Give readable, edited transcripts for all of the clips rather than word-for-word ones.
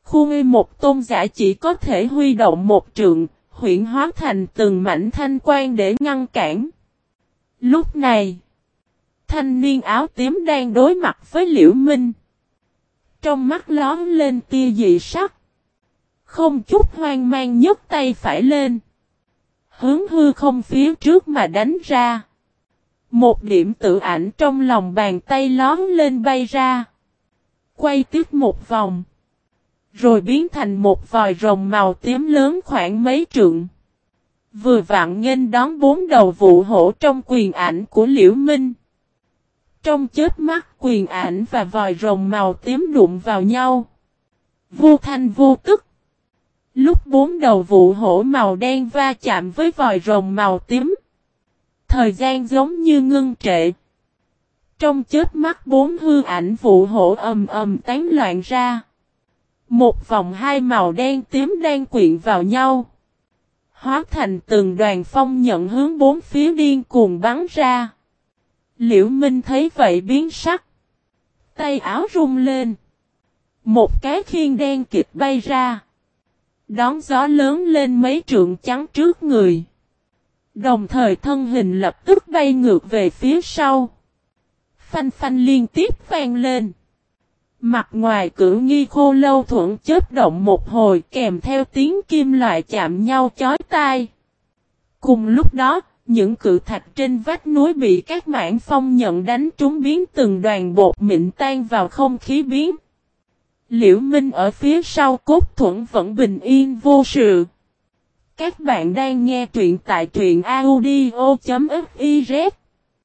Khuê một tôn giả chỉ có thể huy động một trượng, huyễn hóa thành từng mảnh thanh quang để ngăn cản. Lúc này, thanh niên áo tím đang đối mặt với Liễu Minh. Trong mắt lóe lên tia dị sắc. Không chút hoang mang nhấc tay phải lên. Hướng hư không phía trước mà đánh ra. Một điểm tự ảnh trong lòng bàn tay lóe lên bay ra. Quay tiếp một vòng. Rồi biến thành một vòi rồng màu tím lớn khoảng mấy trượng. Vừa vặn nghênh đón 4 đầu vụ hổ trong quyền ảnh của Liễu Minh. Trong chớp mắt quyền ảnh và vòi rồng màu tím đụng vào nhau. Vô thanh vô tức. Lúc 4 đầu vụ hổ màu đen va chạm với vòi rồng màu tím. Thời gian giống như ngưng trệ. Trong chớp mắt 4 hư ảnh vụ hổ ầm ầm tán loạn ra. Một vòng hai màu đen tím đang quyện vào nhau. Hóa thành từng đoàn phong nhận hướng 4 phía điên cuồng bắn ra. Liễu Minh thấy vậy biến sắc. Tay áo rung lên. Một cái khiên đen kịt bay ra. Đón gió lớn lên mấy trượng trắng trước người. Đồng thời thân hình lập tức bay ngược về phía sau. Phanh phanh liên tiếp vang lên. Mặt ngoài cửu nghi khô lâu thuận chớp động một hồi kèm theo tiếng kim loại chạm nhau chói tai. Cùng lúc đó, những cự thạch trên vách núi bị các mảng phong nhận đánh trúng biến từng đoàn bột mịn tan vào không khí biến. Liễu Minh ở phía sau cốt thuẫn vẫn bình yên vô sự. Các bạn đang nghe truyện tại truyện audio.fiz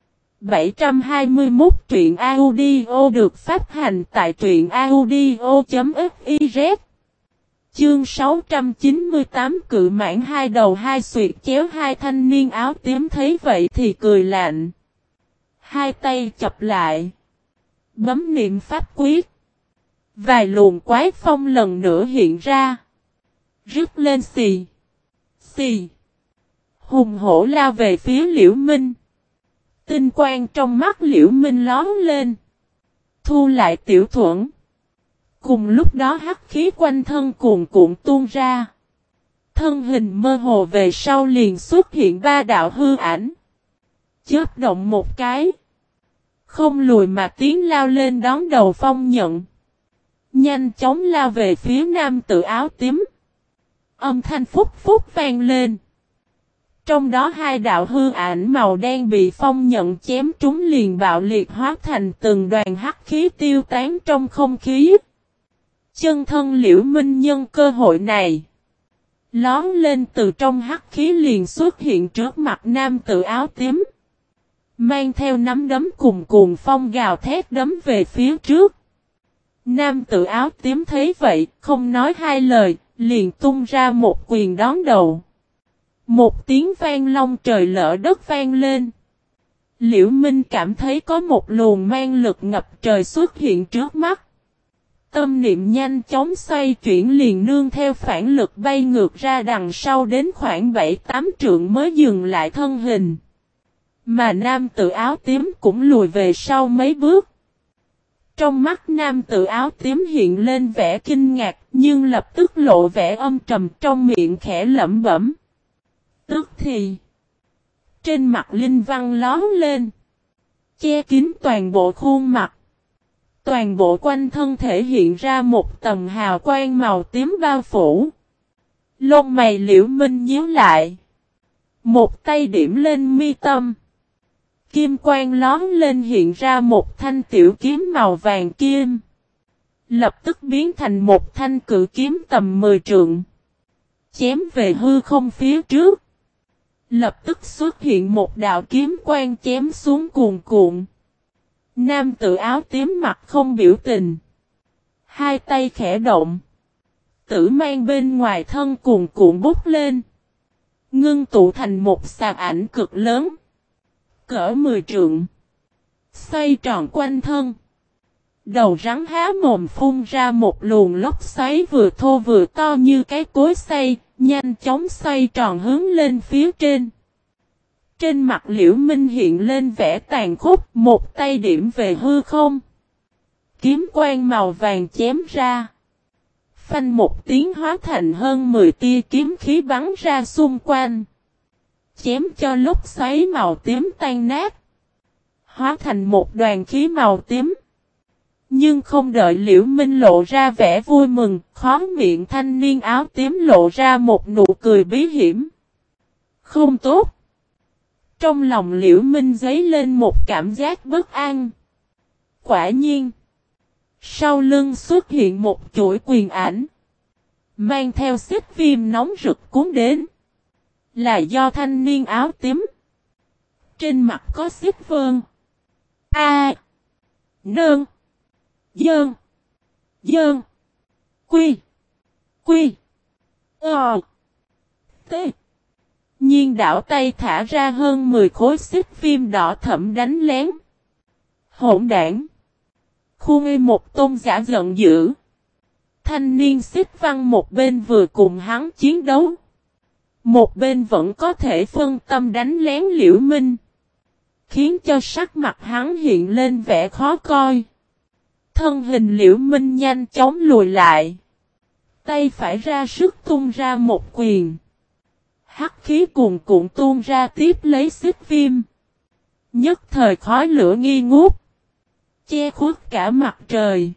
721 truyện audio được phát hành tại truyện audio.fiz. Chương 698 cự mãn hai đầu hai xuyệt chéo. Hai thanh niên áo tím thấy vậy thì cười lạnh. Hai tay chập lại. Bấm niệm pháp quyết. Vài luồng quái phong lần nữa hiện ra. Rứt lên xì. Xì. Hùng hổ lao về phía Liễu Minh. Tinh quang trong mắt Liễu Minh lóe lên. Thu lại tiểu thuẫn. Cùng lúc đó hắc khí quanh thân cuồn cuộn tuôn ra. Thân hình mơ hồ về sau liền xuất hiện 3 đạo hư ảnh. Chớp động một cái. Không lùi mà tiến lao lên đón đầu phong nhận. Nhanh chóng lao về phía nam tử áo tím. Âm thanh phúc phúc vang lên. Trong đó 2 đạo hư ảnh màu đen bị phong nhận chém trúng liền bạo liệt hóa thành từng đoàn hắc khí tiêu tán trong không khí. Chân thân Liễu Minh nhân cơ hội này. Lón lên từ trong hắc khí liền xuất hiện trước mặt nam tử áo tím. Mang theo nắm đấm cùng cuồng phong gào thét đấm về phía trước. Nam tử áo tím thấy vậy, không nói hai lời, liền tung ra một quyền đón đầu. Một tiếng vang long trời lỡ đất vang lên. Liễu Minh cảm thấy có một luồng mang lực ngập trời xuất hiện trước mắt. Tâm niệm nhanh chóng xoay chuyển liền nương theo phản lực bay ngược ra đằng sau đến khoảng 7-8 trượng mới dừng lại thân hình. Mà nam tử áo tím cũng lùi về sau mấy bước. Trong mắt nam tử áo tím hiện lên vẻ kinh ngạc nhưng lập tức lộ vẻ âm trầm trong miệng khẽ lẩm bẩm. Tức thì, trên mặt linh văn lóe lên, che kín toàn bộ khuôn mặt. Toàn bộ quanh thân thể hiện ra một tầng hào quang màu tím bao phủ. Lông mày Liễu Minh nhíu lại. Một tay điểm lên mi tâm. Kim quang lón lên hiện ra một thanh tiểu kiếm màu vàng kim. Lập tức biến thành một thanh cự kiếm tầm 10 trượng. Chém về hư không phía trước. Lập tức xuất hiện một đạo kiếm quang chém xuống cuồn cuộn. Nam tử áo tím mặt không biểu tình. Hai tay khẽ động. Tử mang bên ngoài thân cuồn cuộn bút lên. Ngưng tụ thành một sạc ảnh cực lớn. Cỡ 10 trượng. Xoay tròn quanh thân. Đầu rắn há mồm phun ra một luồng lốc xoáy vừa thô vừa to như cái cối xay. Nhanh chóng xoay tròn hướng lên phía trên. Trên mặt Liễu Minh hiện lên vẻ tàn khốc, một tay điểm về hư không. Kiếm quang màu vàng chém ra. phanh một tiếng hóa thành hơn 10 tia kiếm khí bắn ra xung quanh. Chém cho lúc xoáy màu tím tan nát. Hóa thành một đoàn khí màu tím. Nhưng không đợi Liễu Minh lộ ra vẻ vui mừng, khóe miệng thanh niên áo tím lộ ra một nụ cười bí hiểm. Không tốt. Trong lòng Liễu Minh dấy lên một cảm giác bất an. Quả nhiên. Sau lưng xuất hiện một chuỗi quyền ảnh. Mang theo xích viêm nóng rực cuốn đến. Là do thanh niên áo tím. Trên mặt có xích vân. A. Nương. Dơn. Dơn. Quy. Quy. T. Nhiên đảo tay thả ra hơn 10 khối xích viêm đỏ thẫm đánh lén. Hỗn đảng. Khuôn một tôn giả giận dữ. Thanh niên xích văn một bên vừa cùng hắn chiến đấu. Một bên vẫn có thể phân tâm đánh lén Liễu Minh. Khiến cho sắc mặt hắn hiện lên vẻ khó coi. Thân hình Liễu Minh nhanh chóng lùi lại. Tay phải ra sức tung ra một quyền. Hắc khí cuồn cuộn tuôn ra tiếp lấy xích viêm. Nhất thời khói lửa nghi ngút. Che khuất cả mặt trời.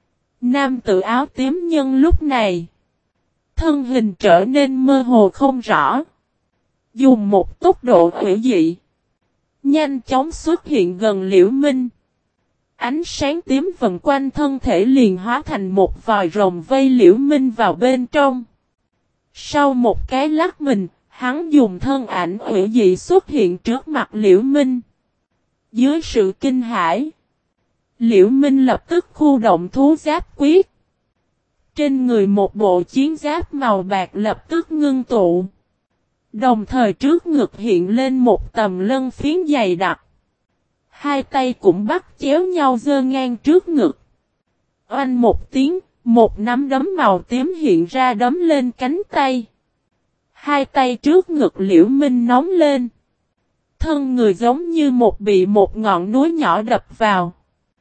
Nam tử áo tím nhân lúc này. Thân hình trở nên mơ hồ không rõ. Dùng một tốc độ hủy dị. Nhanh chóng xuất hiện gần Liễu Minh. Ánh sáng tím vần quanh thân thể liền hóa thành một vòi rồng vây Liễu Minh vào bên trong. Sau một cái lắc mình, hắn dùng thân ảnh hủy dị xuất hiện trước mặt Liễu Minh. Dưới sự kinh hãi, Liễu Minh lập tức khu động thú giáp quyết. Trên người một bộ chiến giáp màu bạc lập tức ngưng tụ. Đồng thời trước ngực hiện lên một tầm lân phiến dày đặc. Hai tay cũng bắt chéo nhau giơ ngang trước ngực. Oanh một tiếng, một nắm đấm màu tím hiện ra đấm lên cánh tay. Hai tay trước ngực Liễu Minh nóng lên. Thân người giống như bị một ngọn núi nhỏ đập vào.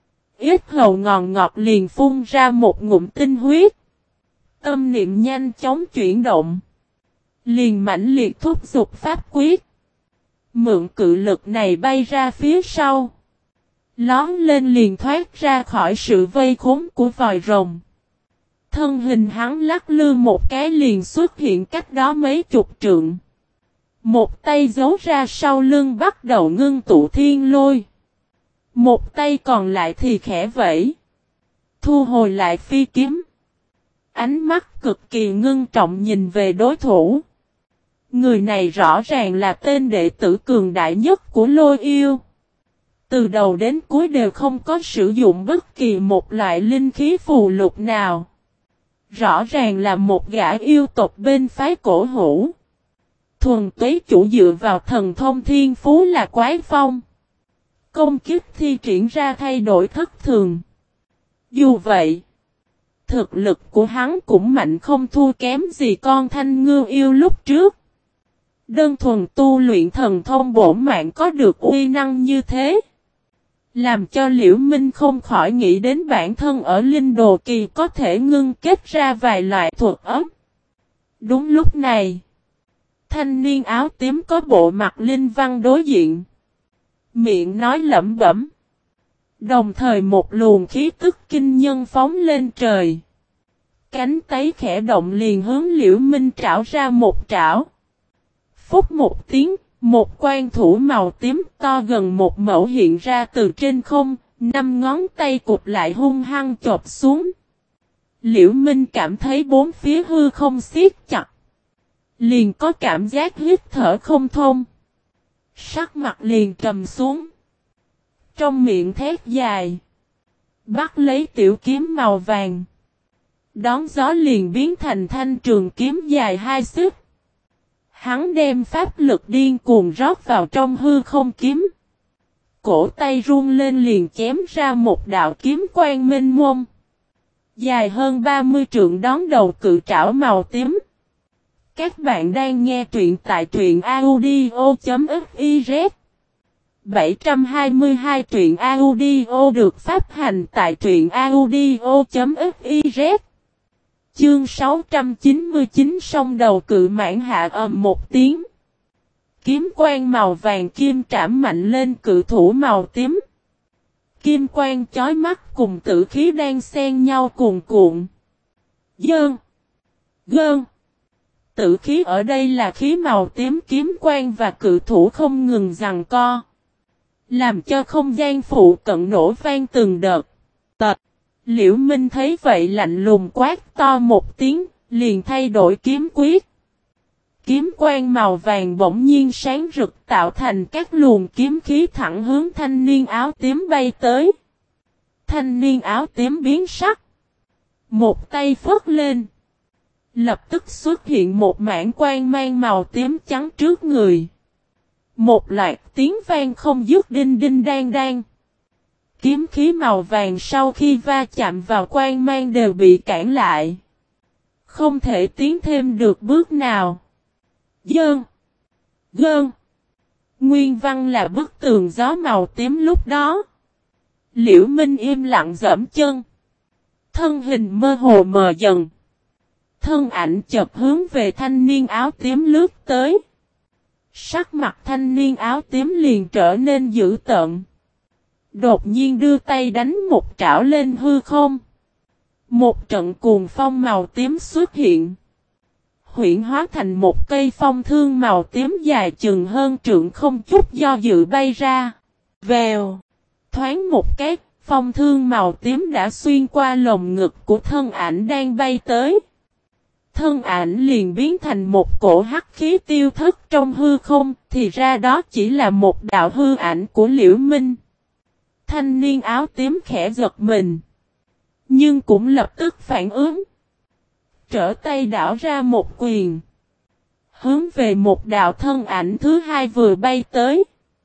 Ít hầu ngòn ngọt liền phun ra một ngụm tinh huyết. Tâm niệm nhanh chóng chuyển động. Liền mãnh liệt thúc giục pháp quyết. Mượn cự lực này bay ra phía sau. Lón lên liền thoát ra khỏi sự vây khốn của vòi rồng. Thân hình hắn lắc lư một cái liền xuất hiện cách đó mấy chục trượng. Một tay giấu ra sau lưng bắt đầu ngưng tụ thiên lôi. Một tay còn lại thì khẽ vẫy. Thu hồi lại phi kiếm. Ánh mắt cực kỳ ngưng trọng nhìn về đối thủ. Người này rõ ràng là tên đệ tử cường đại nhất của Lôi Yêu. Từ đầu đến cuối đều không có sử dụng bất kỳ một loại linh khí phù lục nào. Rõ ràng là một gã yêu tộc bên phái Cổ Hữu. Thuần túy chủ dựa vào thần thông thiên phú là Quái Phong. Công kiếp thi triển ra thay đổi thất thường. Dù vậy, thực lực của hắn cũng mạnh không thua kém gì con Thanh Ngưu yêu lúc trước. Đơn thuần tu luyện thần thông bổ mạng có được uy năng như thế. Làm cho Liễu Minh không khỏi nghĩ đến bản thân ở Linh Đồ Kỳ có thể ngưng kết ra vài loại thuật ấm. Đúng lúc này, thanh niên áo tím có bộ mặt linh văn đối diện. Miệng nói lẩm bẩm. Đồng thời một luồng khí tức kinh nhân phóng lên trời. Cánh tay khẽ động liền hướng Liễu Minh trảo ra một trảo. Phúc một tiếng, một quan thủ màu tím to gần một mẫu hiện ra từ trên không, 5 ngón tay cụp lại hung hăng chộp xuống. Liễu Minh cảm thấy bốn phía hư không siết chặt. Liền có cảm giác hít thở không thông. Sắc mặt liền trầm xuống. Trong miệng thét dài. Bắt lấy tiểu kiếm màu vàng. Đón gió liền biến thành thanh trường kiếm dài 2 xích. Hắn đem pháp lực điên cuồng rót vào trong hư không kiếm. Cổ tay run lên liền chém ra một đạo kiếm quang mênh mông. Dài hơn 30 trượng đón đầu cự trảo màu tím. Các bạn đang nghe truyện tại truyện audio.fiz 722 truyện audio được phát hành tại truyện audio.fiz Chương 699 song đầu cự mãn hạ ầm một tiếng. Kiếm quang màu vàng kim trảm mạnh lên cự thủ màu tím. Kim quang chói mắt cùng tử khí đang xen nhau cuồn cuộn. Dơn. Gơn. Tử khí ở đây là khí màu tím kiếm quang và cự thủ không ngừng giằng co. Làm cho không gian phụ cận nổ vang từng đợt. Tật. Liễu Minh thấy vậy lạnh lùng quát to một tiếng, liền thay đổi kiếm quyết. Kiếm quang màu vàng bỗng nhiên sáng rực tạo thành các luồng kiếm khí thẳng hướng thanh niên áo tím bay tới. Thanh niên áo tím biến sắc. Một tay phất lên. Lập tức xuất hiện một mảng quang mang màu tím trắng trước người. Một loạt tiếng vang không dứt đinh đinh đang đang. Kiếm khí màu vàng sau khi va chạm vào quang mang đều bị cản lại. Không thể tiến thêm được bước nào. Dơn. Gơn. Nguyên văn là bức tường gió màu tím lúc đó. Liễu Minh im lặng giẫm chân. Thân hình mơ hồ mờ dần. Thân ảnh chợt hướng về thanh niên áo tím lướt tới. Sắc mặt thanh niên áo tím liền trở nên dữ tợn. Đột nhiên đưa tay đánh một trảo lên hư không. Một trận cuồng phong màu tím xuất hiện. Huyễn hóa thành một cây phong thương màu tím dài chừng hơn trượng không chút do dự bay ra. Vèo. Thoáng một cái, phong thương màu tím đã xuyên qua lồng ngực của thân ảnh đang bay tới. Thân ảnh liền biến thành một cổ hắc khí tiêu thất trong hư không, thì ra đó chỉ là một đạo hư ảnh của Liễu Minh. Thanh niên áo tím khẽ giật mình. Nhưng cũng lập tức phản ứng. Trở tay đảo ra một quyền. Hướng về một đạo thân ảnh thứ hai vừa bay tới.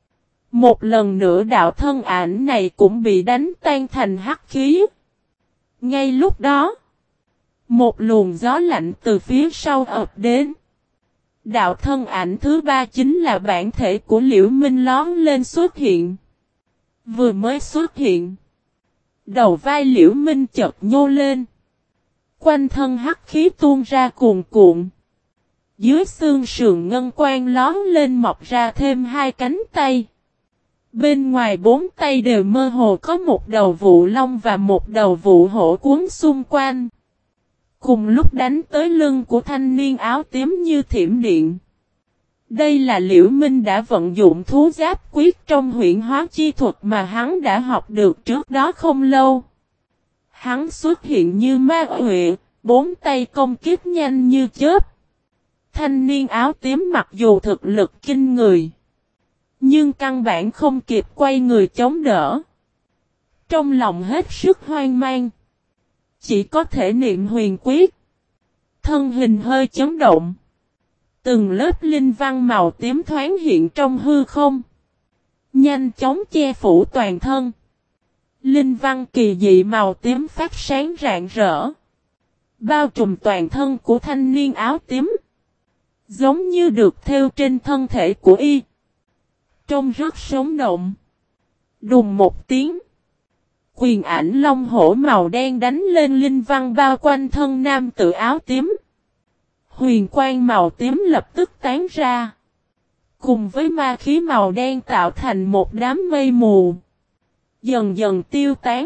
Một lần nữa đạo thân ảnh này cũng bị đánh tan thành hắc khí. Ngay lúc đó. Một luồng gió lạnh từ phía sau ập đến. Đạo thân ảnh thứ ba chính là bản thể của Liễu Minh lón lên xuất hiện. Vừa mới xuất hiện. Đầu vai Liễu Minh chợt nhô lên. Quanh thân hắc khí tuôn ra cuồn cuộn. Dưới xương sườn ngân quang lón lên mọc ra thêm hai cánh tay. Bên ngoài bốn tay đều mơ hồ có một đầu vụ long và một đầu vụ hổ cuốn xung quanh. Cùng lúc đánh tới lưng của thanh niên áo tím như thiểm điện. Đây là Liễu Minh đã vận dụng thú giáp quyết trong huyễn hóa chi thuật mà hắn đã học được trước đó không lâu. Hắn xuất hiện như ma huệ, bốn tay công kích nhanh như chớp. Thanh niên áo tím mặc dù thực lực kinh người, nhưng căn bản không kịp quay người chống đỡ. Trong lòng hết sức hoang mang. Chỉ có thể niệm huyền quyết. Thân hình hơi chấn động. Từng lớp linh văn màu tím thoáng hiện trong hư không. Nhanh chóng che phủ toàn thân. Linh văn kỳ dị màu tím phát sáng rạng rỡ. Bao trùm toàn thân của thanh niên áo tím. Giống như được thêu trên thân thể của y. Trông rất sống động. Đùng một tiếng. Quyền ảnh long hổ màu đen đánh lên linh văn bao quanh thân nam tử áo tím. Huyền quang màu tím lập tức tán ra. Cùng với ma khí màu đen tạo thành một đám mây mù. Dần dần tiêu tán.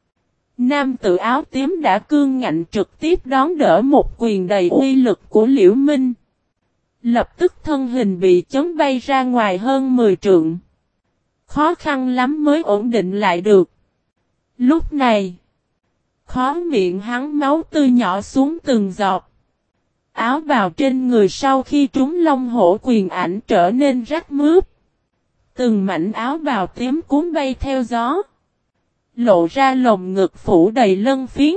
Nam tử áo tím đã cương ngạnh trực tiếp đón đỡ một quyền đầy uy lực của Liễu Minh. Lập tức thân hình bị chấn bay ra ngoài hơn 10 trượng. Khó khăn lắm mới ổn định lại được. Lúc này, khóe miệng hắn máu tươi nhỏ xuống từng giọt. Áo bào trên người sau khi trúng long hổ quyền ảnh trở nên rách mướp. Từng mảnh áo bào tím cuốn bay theo gió. Lộ ra lồng ngực phủ đầy lân phiến.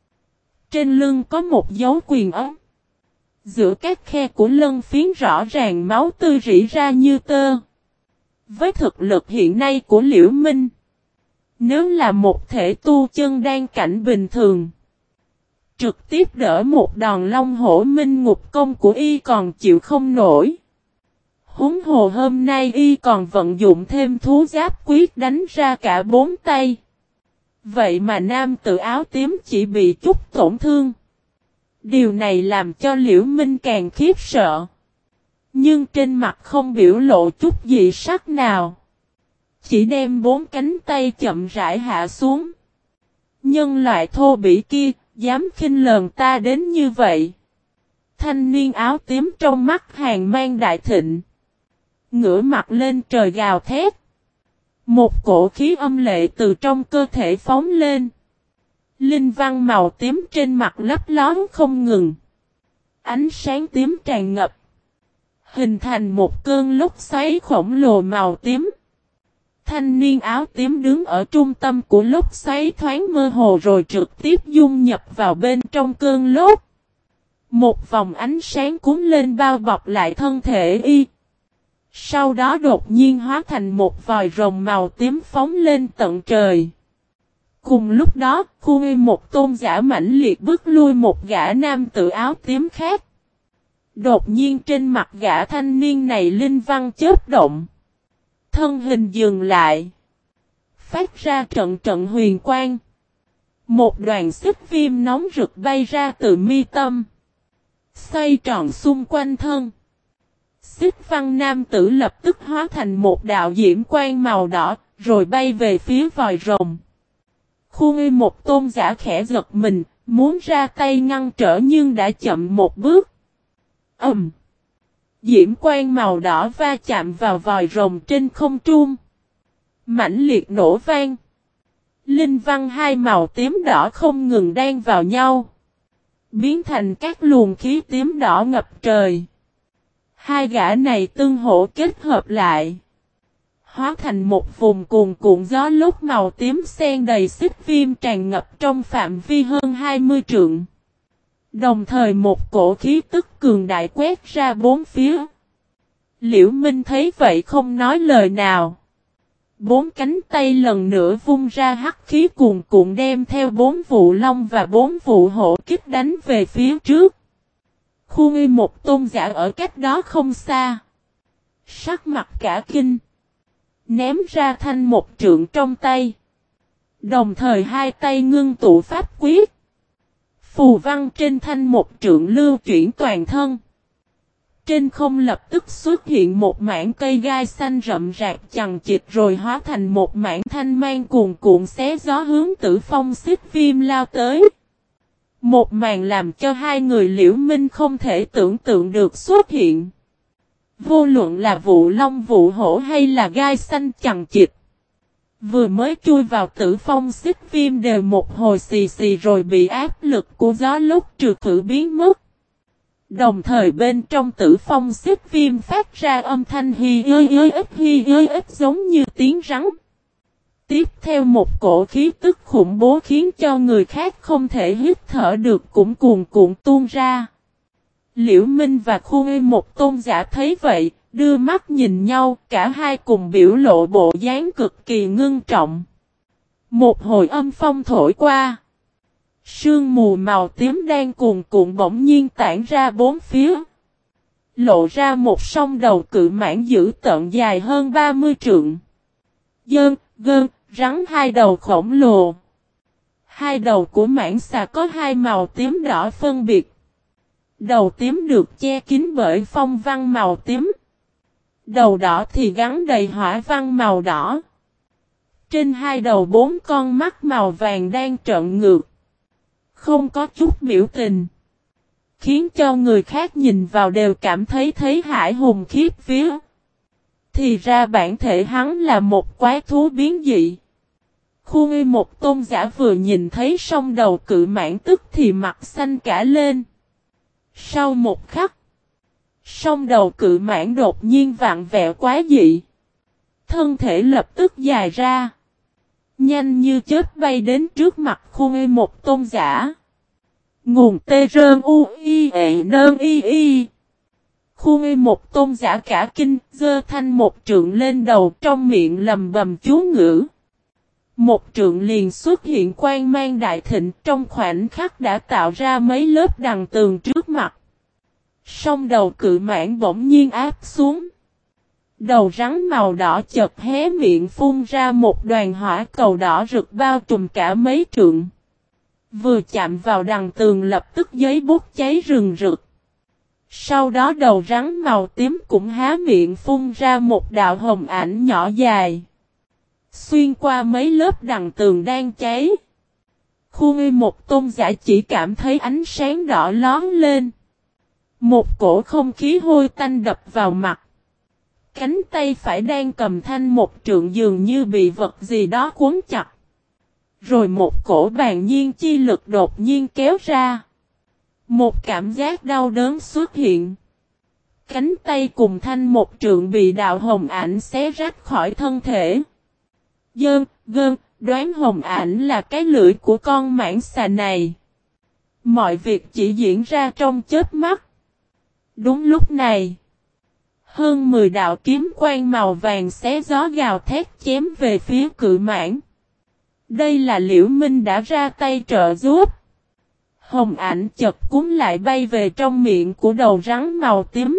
Trên lưng có một dấu quyền ấm. Giữa các khe của lân phiến rõ ràng máu tươi rỉ ra như tơ. Với thực lực hiện nay của Liễu Minh, nếu là một thể tu chân đan cảnh bình thường, trực tiếp đỡ một đòn long hổ minh ngục công của y còn chịu không nổi. Huống hồ hôm nay y còn vận dụng thêm thú giáp quyết đánh ra cả 4 tay. Vậy mà nam tử áo tím chỉ bị chút tổn thương. Điều này làm cho Liễu Minh càng khiếp sợ. Nhưng trên mặt không biểu lộ chút gì sắc nào. Chỉ đem 4 cánh tay chậm rãi hạ xuống. Nhân loại thô bỉ kia, dám khinh lờn ta đến như vậy. Thanh niên áo tím trong mắt hàn mang đại thịnh. Ngửa mặt lên trời gào thét. Một cổ khí âm lệ từ trong cơ thể phóng lên. Linh văn màu tím trên mặt lấp lón không ngừng. Ánh sáng tím tràn ngập. Hình thành một cơn lốc xoáy khổng lồ màu tím. Thanh niên áo tím đứng ở trung tâm của lốc xoáy thoáng mơ hồ rồi trực tiếp dung nhập vào bên trong cơn lốc. Một vòng ánh sáng cuốn lên bao bọc lại thân thể y. Sau đó đột nhiên hóa thành một vòi rồng màu tím phóng lên tận trời. Cùng lúc đó, khu một tôn giả mãnh liệt bước lui một gã nam tử áo tím khác. Đột nhiên trên mặt gã thanh niên này linh văn chớp động. Thân hình dừng lại. Phát ra trận trận huyền quang. Một đoàn xích viêm nóng rực bay ra từ mi tâm. Xoay tròn xung quanh thân. Xích văn nam tử lập tức hóa thành một đạo diễm quang màu đỏ, rồi bay về phía vòi rồng. Khu một tôn giả khẽ giật mình, muốn ra tay ngăn trở nhưng đã chậm một bước. Diễm quang màu đỏ va chạm vào vòi rồng trên không trung. Mãnh liệt nổ vang. Linh văn hai màu tím đỏ không ngừng đan vào nhau. Biến thành các luồng khí tím đỏ ngập trời. Hai gã này tương hỗ kết hợp lại. Hóa thành một vùng cuồn cuộn gió lốc màu tím xen đầy xích viêm tràn ngập trong phạm vi hơn 20 trượng. Đồng thời một cổ khí tức cường đại quét ra bốn phía. Liễu Minh thấy vậy không nói lời nào. 4 cánh tay lần nữa vung ra hắc khí cuồn cuộn đem theo 4 vụ long và 4 vụ hổ kích đánh về phía trước. Khu một tôn giả ở cách đó không xa. Sắc mặt cả kinh. Ném ra thanh một trượng trong tay. Đồng thời hai tay ngưng tụ pháp quyết. Phù văn trên thanh một trượng lưu chuyển toàn thân. Trên không lập tức xuất hiện một mảng cây gai xanh rậm rạp chằng chịt rồi hóa thành một mảng thanh mang cuồn cuộn xé gió hướng Tử Phong xích viêm lao tới. Một màn làm cho hai người Liễu Minh không thể tưởng tượng được xuất hiện. Vô luận là vụ long vụ hổ hay là gai xanh chằng chịt. Vừa mới chui vào Tử Phong xích viêm đều một hồi xì xì rồi bị áp lực của gió lúc trừ khử biến mất. Đồng thời bên trong Tử Phong xích viêm phát ra âm thanh hi ơi giống như tiếng rắn. Tiếp theo một cổ khí tức khủng bố khiến cho người khác không thể hít thở được cũng cuồn cuộn tuôn ra. Liễu Minh và Khu một tôn giả thấy vậy, đưa mắt nhìn nhau, cả hai cùng biểu lộ bộ dáng cực kỳ ngưng trọng. Một hồi âm phong thổi qua. Sương mù màu tím đang cuồn cuộn bỗng nhiên tản ra bốn phía. Lộ ra một song đầu cự mãng dữ tợn dài hơn 30 trượng. Gơn, rắn hai đầu khổng lồ. Hai đầu của mãng xà có hai màu tím đỏ phân biệt. Đầu tím được che kín bởi phong văn màu tím. Đầu đỏ thì gắn đầy hỏa văn màu đỏ. Trên hai đầu 4 con mắt màu vàng đang trợn ngược. Không có chút biểu tình. Khiến cho người khác nhìn vào đều cảm thấy hãi hùng khiếp vía. Thì ra bản thể hắn là một quái thú biến dị. Khu một tôn giả vừa nhìn thấy song đầu cự mãng tức thì mặt xanh cả lên. Sau một khắc, song đầu cự mãng đột nhiên vặn vẹo quá dị. Thân thể lập tức dài ra. Nhanh như chớp bay đến trước mặt Khu một tôn giả. Nguồn tê rơn u i e nơn i i. Khu một tôn giả cả kinh, giơ thanh một trượng lên đầu trong miệng lầm bầm chú ngữ. Một trượng liền xuất hiện quang mang đại thịnh trong khoảnh khắc đã tạo ra mấy lớp đằng tường trước mặt. Song đầu cự mãng bỗng nhiên áp xuống. Đầu rắn màu đỏ chợt hé miệng phun ra một đoàn hỏa cầu đỏ rực bao trùm cả mấy trượng. Vừa chạm vào đằng tường lập tức giấy bút cháy rừng rực. Sau đó đầu rắn màu tím cũng há miệng phun ra một đạo hồng ảnh nhỏ dài. Xuyên qua mấy lớp đằng tường đang cháy. Khuê một tôn giả chỉ cảm thấy ánh sáng đỏ lón lên. Một cổ không khí hôi tanh đập vào mặt. Cánh tay phải đang cầm thanh một trượng dường như bị vật gì đó cuốn chặt. Rồi một cổ bàn nhiên chi lực đột nhiên kéo ra. Một cảm giác đau đớn xuất hiện. Cánh tay cùng thanh một trượng bị đạo hồng ảnh xé rách khỏi thân thể. Đoán hồng ảnh là cái lưỡi của con mãng xà này. Mọi việc chỉ diễn ra trong chớp mắt. Đúng lúc này, hơn 10 đạo kiếm quang màu vàng xé gió gào thét chém về phía cự mãng. Đây là Liễu Minh đã ra tay trợ giúp. Hồng ảnh chật cuốn lại bay về trong miệng của đầu rắn màu tím.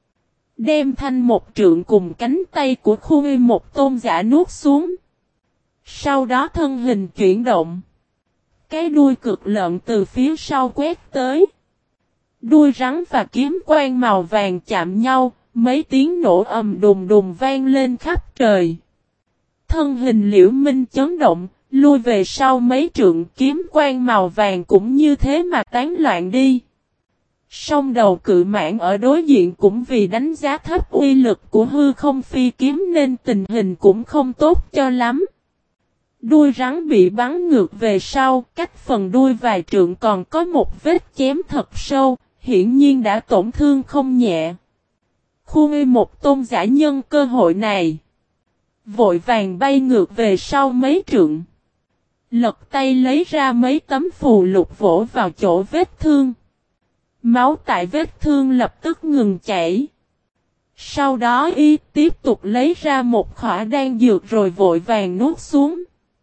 Đem thanh một trượng cùng cánh tay của Khuê một tôn giả nuốt xuống. Sau đó thân hình chuyển động. Cái đuôi cực lợn từ phía sau quét tới. Đuôi rắn và kiếm quang màu vàng chạm nhau, mấy tiếng nổ ầm đùng đùng vang lên khắp trời. Thân hình Liễu Minh chấn động, lui về sau mấy trượng, kiếm quang màu vàng cũng như thế mà tán loạn đi. Song đầu cự mãng ở đối diện cũng vì đánh giá thấp uy lực của hư không phi kiếm nên tình hình cũng không tốt cho lắm. Đuôi rắn bị bắn ngược về sau, cách phần đuôi vài trượng còn có một vết chém thật sâu, hiển nhiên đã tổn thương không nhẹ. Khuê một tôn giả nhân cơ hội này, vội vàng bay ngược về sau mấy trượng. Lật tay lấy ra mấy tấm phù lục vỗ vào chỗ vết thương. Máu tại vết thương lập tức ngừng chảy. Sau đó y tiếp tục lấy ra một khỏa đan dược rồi vội vàng nuốt xuống.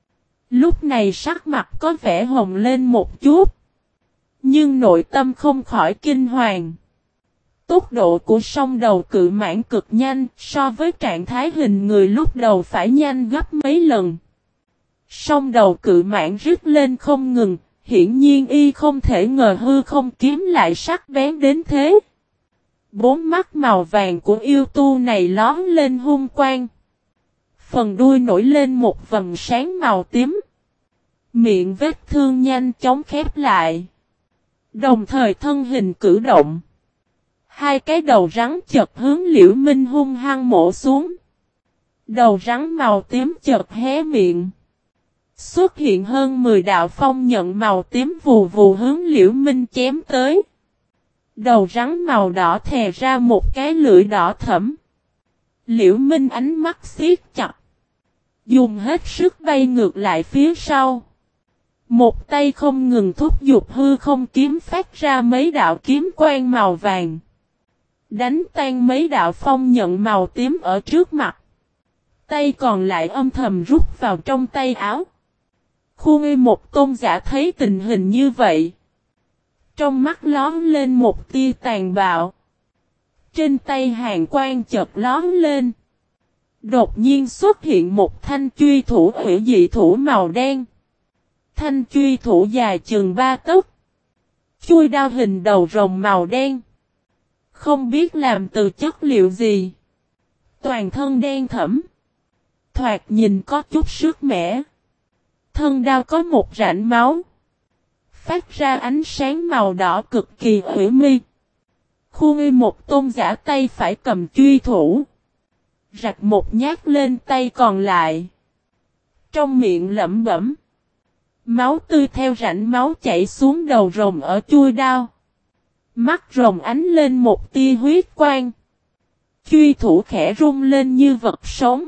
Lúc này sắc mặt có vẻ hồng lên một chút. Nhưng nội tâm không khỏi kinh hoàng. Tốc độ của song đầu cự mãng cực nhanh so với trạng thái hình người lúc đầu phải nhanh gấp mấy lần. Song đầu cự mãng rít lên không ngừng, hiển nhiên y không thể ngờ hư không kiếm lại sắc bén đến thế. Bốn mắt màu vàng của yêu tu này lón lên hung quang. Phần đuôi nổi lên một vầng sáng màu tím. Miệng vết thương nhanh chóng khép lại. Đồng thời thân hình cử động. Hai cái đầu rắn chật hướng Liễu Minh hung hăng mổ xuống. Đầu rắn màu tím chật hé miệng. Xuất hiện hơn 10 đạo phong nhận màu tím vù vù hướng Liễu Minh chém tới. Đầu rắn màu đỏ thè ra một cái lưỡi đỏ thẫm. Liễu Minh ánh mắt siết chặt. Dùng hết sức bay ngược lại phía sau. Một tay không ngừng thúc giục hư không kiếm phát ra mấy đạo kiếm quang màu vàng. Đánh tan mấy đạo phong nhận màu tím ở trước mặt. Tay còn lại âm thầm rút vào trong tay áo. Khuê một tôn giả thấy tình hình như vậy. Trong mắt lón lên một tia tàn bạo. Trên tay hàn quang chợt lón lên. Đột nhiên xuất hiện một thanh truy thủ hủy dị thủ màu đen. Thanh truy thủ dài chừng 3 tấc. Chui đao hình đầu rồng màu đen. Không biết làm từ chất liệu gì. Toàn thân đen thẫm. Thoạt nhìn có chút sức mẻ. Thân đao có một rãnh máu. Phát ra ánh sáng màu đỏ cực kỳ ủy mi. Khuê một tôn giả tay phải cầm truy thủ. Rạch một nhát lên tay còn lại. Trong miệng lẩm bẩm. Máu tươi theo rãnh máu chảy xuống đầu rồng ở chuôi đao. Mắt rồng ánh lên một tia huyết quang. Truy thủ khẽ rung lên như vật sống.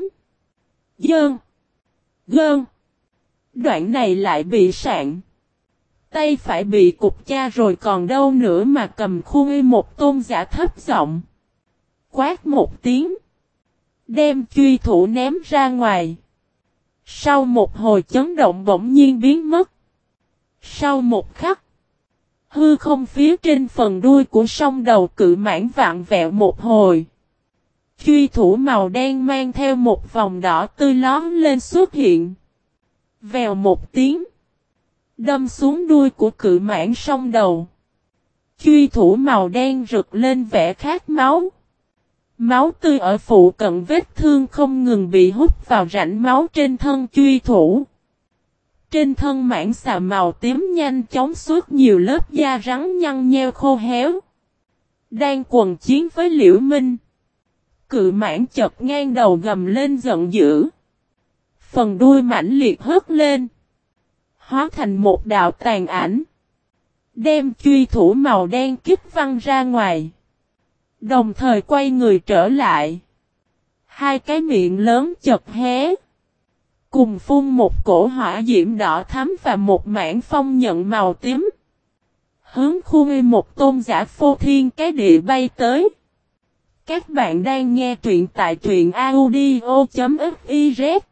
Đoạn này lại bị sạn. Tay phải bị cục cha rồi còn đâu nữa mà cầm khuê một tôn giả thấp giọng. Quát một tiếng. Đem truy thủ ném ra ngoài. Sau một hồi chấn động bỗng nhiên biến mất. Sau một khắc. Hư không phía trên phần đuôi của song đầu cự mãng vạn vẹo một hồi. Truy thủ màu đen mang theo một vòng đỏ tươi lón lên xuất hiện. Vèo một tiếng. Đâm xuống đuôi của cự mãng song đầu. Truy thủ màu đen rực lên vẻ khát máu. Máu tươi ở phụ cận vết thương không ngừng bị hút vào rãnh máu trên thân truy thủ. Trên thân mãng xà màu tím nhanh chóng xuất nhiều lớp da rắn nhăn nheo khô héo. Đang quần chiến với Liễu Minh. Cự mãng chợt ngang đầu gầm lên giận dữ. Phần đuôi mãnh liệt hất lên. Hóa thành một đạo tàn ảnh. Đem truy thủ màu đen kích văng ra ngoài. Đồng thời quay người trở lại. Hai cái miệng lớn chật hé. Cùng phun một cổ hỏa diễm đỏ thắm và một mảng phong nhận màu tím. Hướng khu một tôn giả phô thiên cái địa bay tới. Các bạn đang nghe truyện tại truyện audio.fiz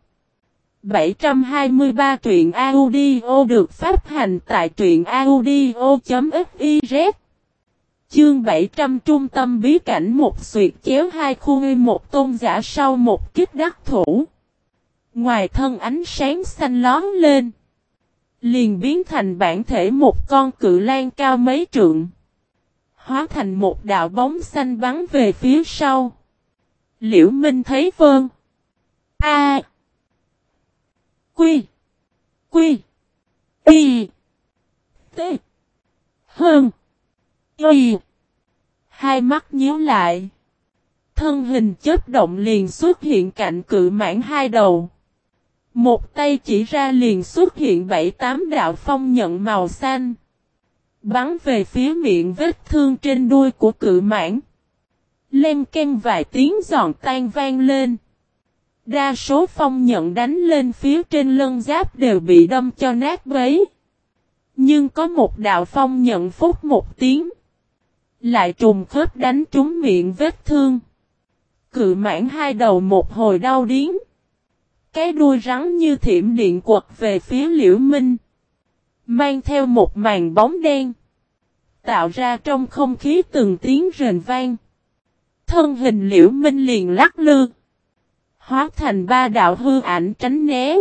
723 truyện audio được phát hành tại truyện audio.fiz. Chương 700 trung tâm bí cảnh một xuyệt chéo hai khu một tôn giả sau một kích đắc thủ. Ngoài thân ánh sáng xanh lón lên. Liền biến thành bản thể một con cự lang cao mấy trượng. Hóa thành một đạo bóng xanh bắn về phía sau. Liễu Minh thấy vơn. A. Quy. Quy. Y. T. Hơn. Y. Hai mắt nhíu lại. Thân hình chớp động liền xuất hiện cạnh cự mãng hai đầu. Một tay chỉ ra liền xuất hiện 7-8 đạo phong nhận màu xanh. Bắn về phía miệng vết thương trên đuôi của cự mãng. Len keng vài tiếng giòn tan vang lên. Đa số phong nhận đánh lên phía trên lân giáp đều bị đâm cho nát bấy. Nhưng có một đạo phong nhận phút một tiếng. Lại trùng khớp đánh trúng miệng vết thương. Cự mãng hai đầu một hồi đau điếng. Cái đuôi rắn như thiểm điện quật về phía Liễu Minh. Mang theo một màn bóng đen. Tạo ra trong không khí từng tiếng rền vang. Thân hình Liễu Minh liền lắc lư. Hóa thành ba đạo hư ảnh tránh né.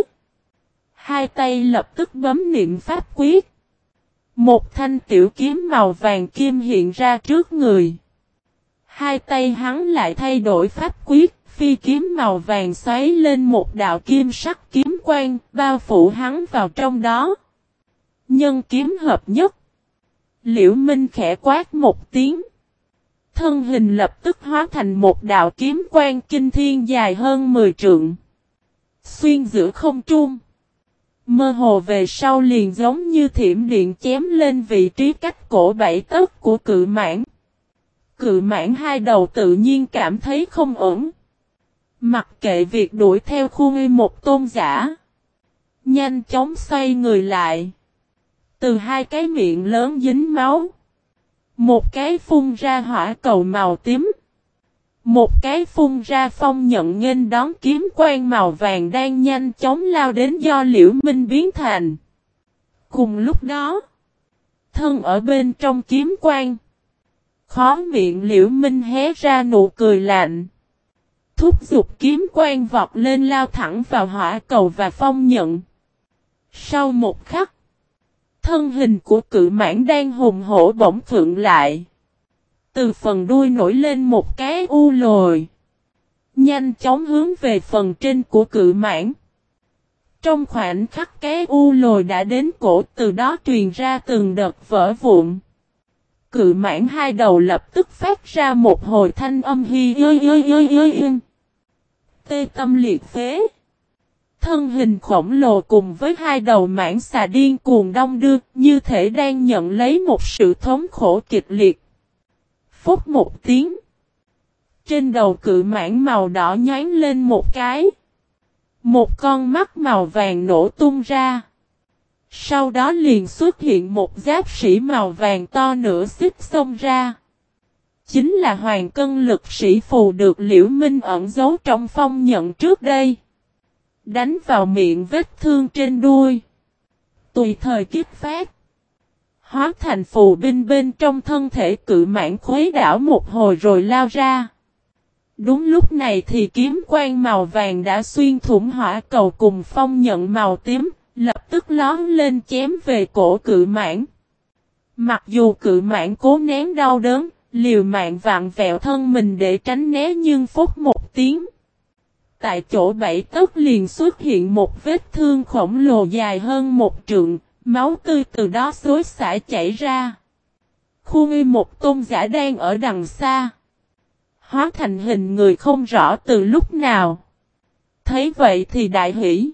Hai tay lập tức bấm niệm pháp quyết. Một thanh tiểu kiếm màu vàng kim hiện ra trước người. Hai tay hắn lại thay đổi pháp quyết. Phi kiếm màu vàng xoáy lên một đạo kim sắc kiếm quang, bao phủ hắn vào trong đó. Nhân kiếm hợp nhất. Liễu Minh khẽ quát một tiếng. Thân hình lập tức hóa thành một đạo kiếm quang kinh thiên dài hơn 10 trượng. Xuyên giữa không trung. Mơ hồ về sau liền giống như thiểm điện chém lên vị trí cách cổ 7 tấc của cự mãng. Cự mãng hai đầu tự nhiên cảm thấy không ổn. Mặc kệ việc đuổi theo khu một tôn giả. Nhanh chóng xoay người lại. Từ hai cái miệng lớn dính máu. Một cái phun ra hỏa cầu màu tím. Một cái phun ra phong nhận nghênh đón kiếm quang màu vàng đang nhanh chóng lao đến do Liễu Minh biến thành. Cùng lúc đó. Thân ở bên trong kiếm quang. Khóe miệng Liễu Minh hé ra nụ cười lạnh. Thúc giục kiếm quang vọt lên lao thẳng vào hỏa cầu và phong nhận. Sau một khắc. Thân hình của cự mãng đang hùng hổ bỗng phượng lại. Từ phần đuôi nổi lên một cái u lồi. Nhanh chóng hướng về phần trên của cự mãng. Trong khoảnh khắc cái u lồi đã đến cổ, từ đó truyền ra từng đợt vỡ vụn. Cự mãng hai đầu lập tức phát ra một hồi thanh âm hi tê tâm liệt phế. Thân hình khổng lồ cùng với hai đầu mãng xà điên cuồng đong đưa, như thể đang nhận lấy một sự thống khổ kịch liệt. Phút một tiếng. Trên đầu cự mãng màu đỏ nhoáng lên một cái. Một con mắt màu vàng nổ tung ra. Sau đó liền xuất hiện một giáp sĩ màu vàng to nửa xích xông ra. Chính là Hoàng Cân Lực Sĩ Phù được Liễu Minh ẩn giấu trong phong nhận trước đây. Đánh vào miệng vết thương trên đuôi. Tùy thời kích phát. Hóa thành phù binh bên trong thân thể cự mãng khuấy đảo một hồi rồi lao ra. Đúng lúc này thì kiếm quang màu vàng đã xuyên thủng hỏa cầu cùng phong nhận màu tím, lập tức lón lên chém về cổ cự mãng. Mặc dù cự mãng cố nén đau đớn, liều mạng vặn vẹo thân mình để tránh né nhưng phốc một tiếng. Tại chỗ 7 tấc liền xuất hiện một vết thương khổng lồ dài hơn 1 trượng, máu tươi từ đó xối xả chảy ra. Khu Nghi một tôn giả đang ở đằng xa, hóa thành hình người không rõ từ lúc nào. Thấy vậy thì đại hỉ.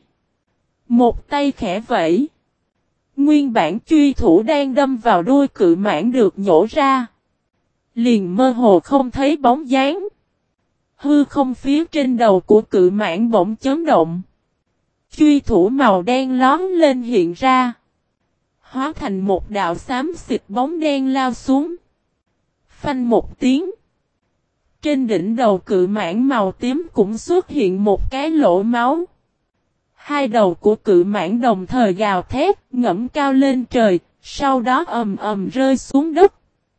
Một tay khẽ vẫy. Nguyên bản truy thủ đang đâm vào đuôi cự mãng được nhổ ra. Liền mơ hồ không thấy bóng dáng. Hư không phía trên đầu của cự mãng bỗng chấn động. Truy thủ màu đen lón lên hiện ra. Hóa thành một đạo xám xịt bóng đen lao xuống. Phanh một tiếng. Trên đỉnh đầu cự mãng màu tím cũng xuất hiện một cái lỗ máu. Hai đầu của cự mãng đồng thời gào thét, ngẩng cao lên trời, sau đó ầm ầm rơi xuống đất.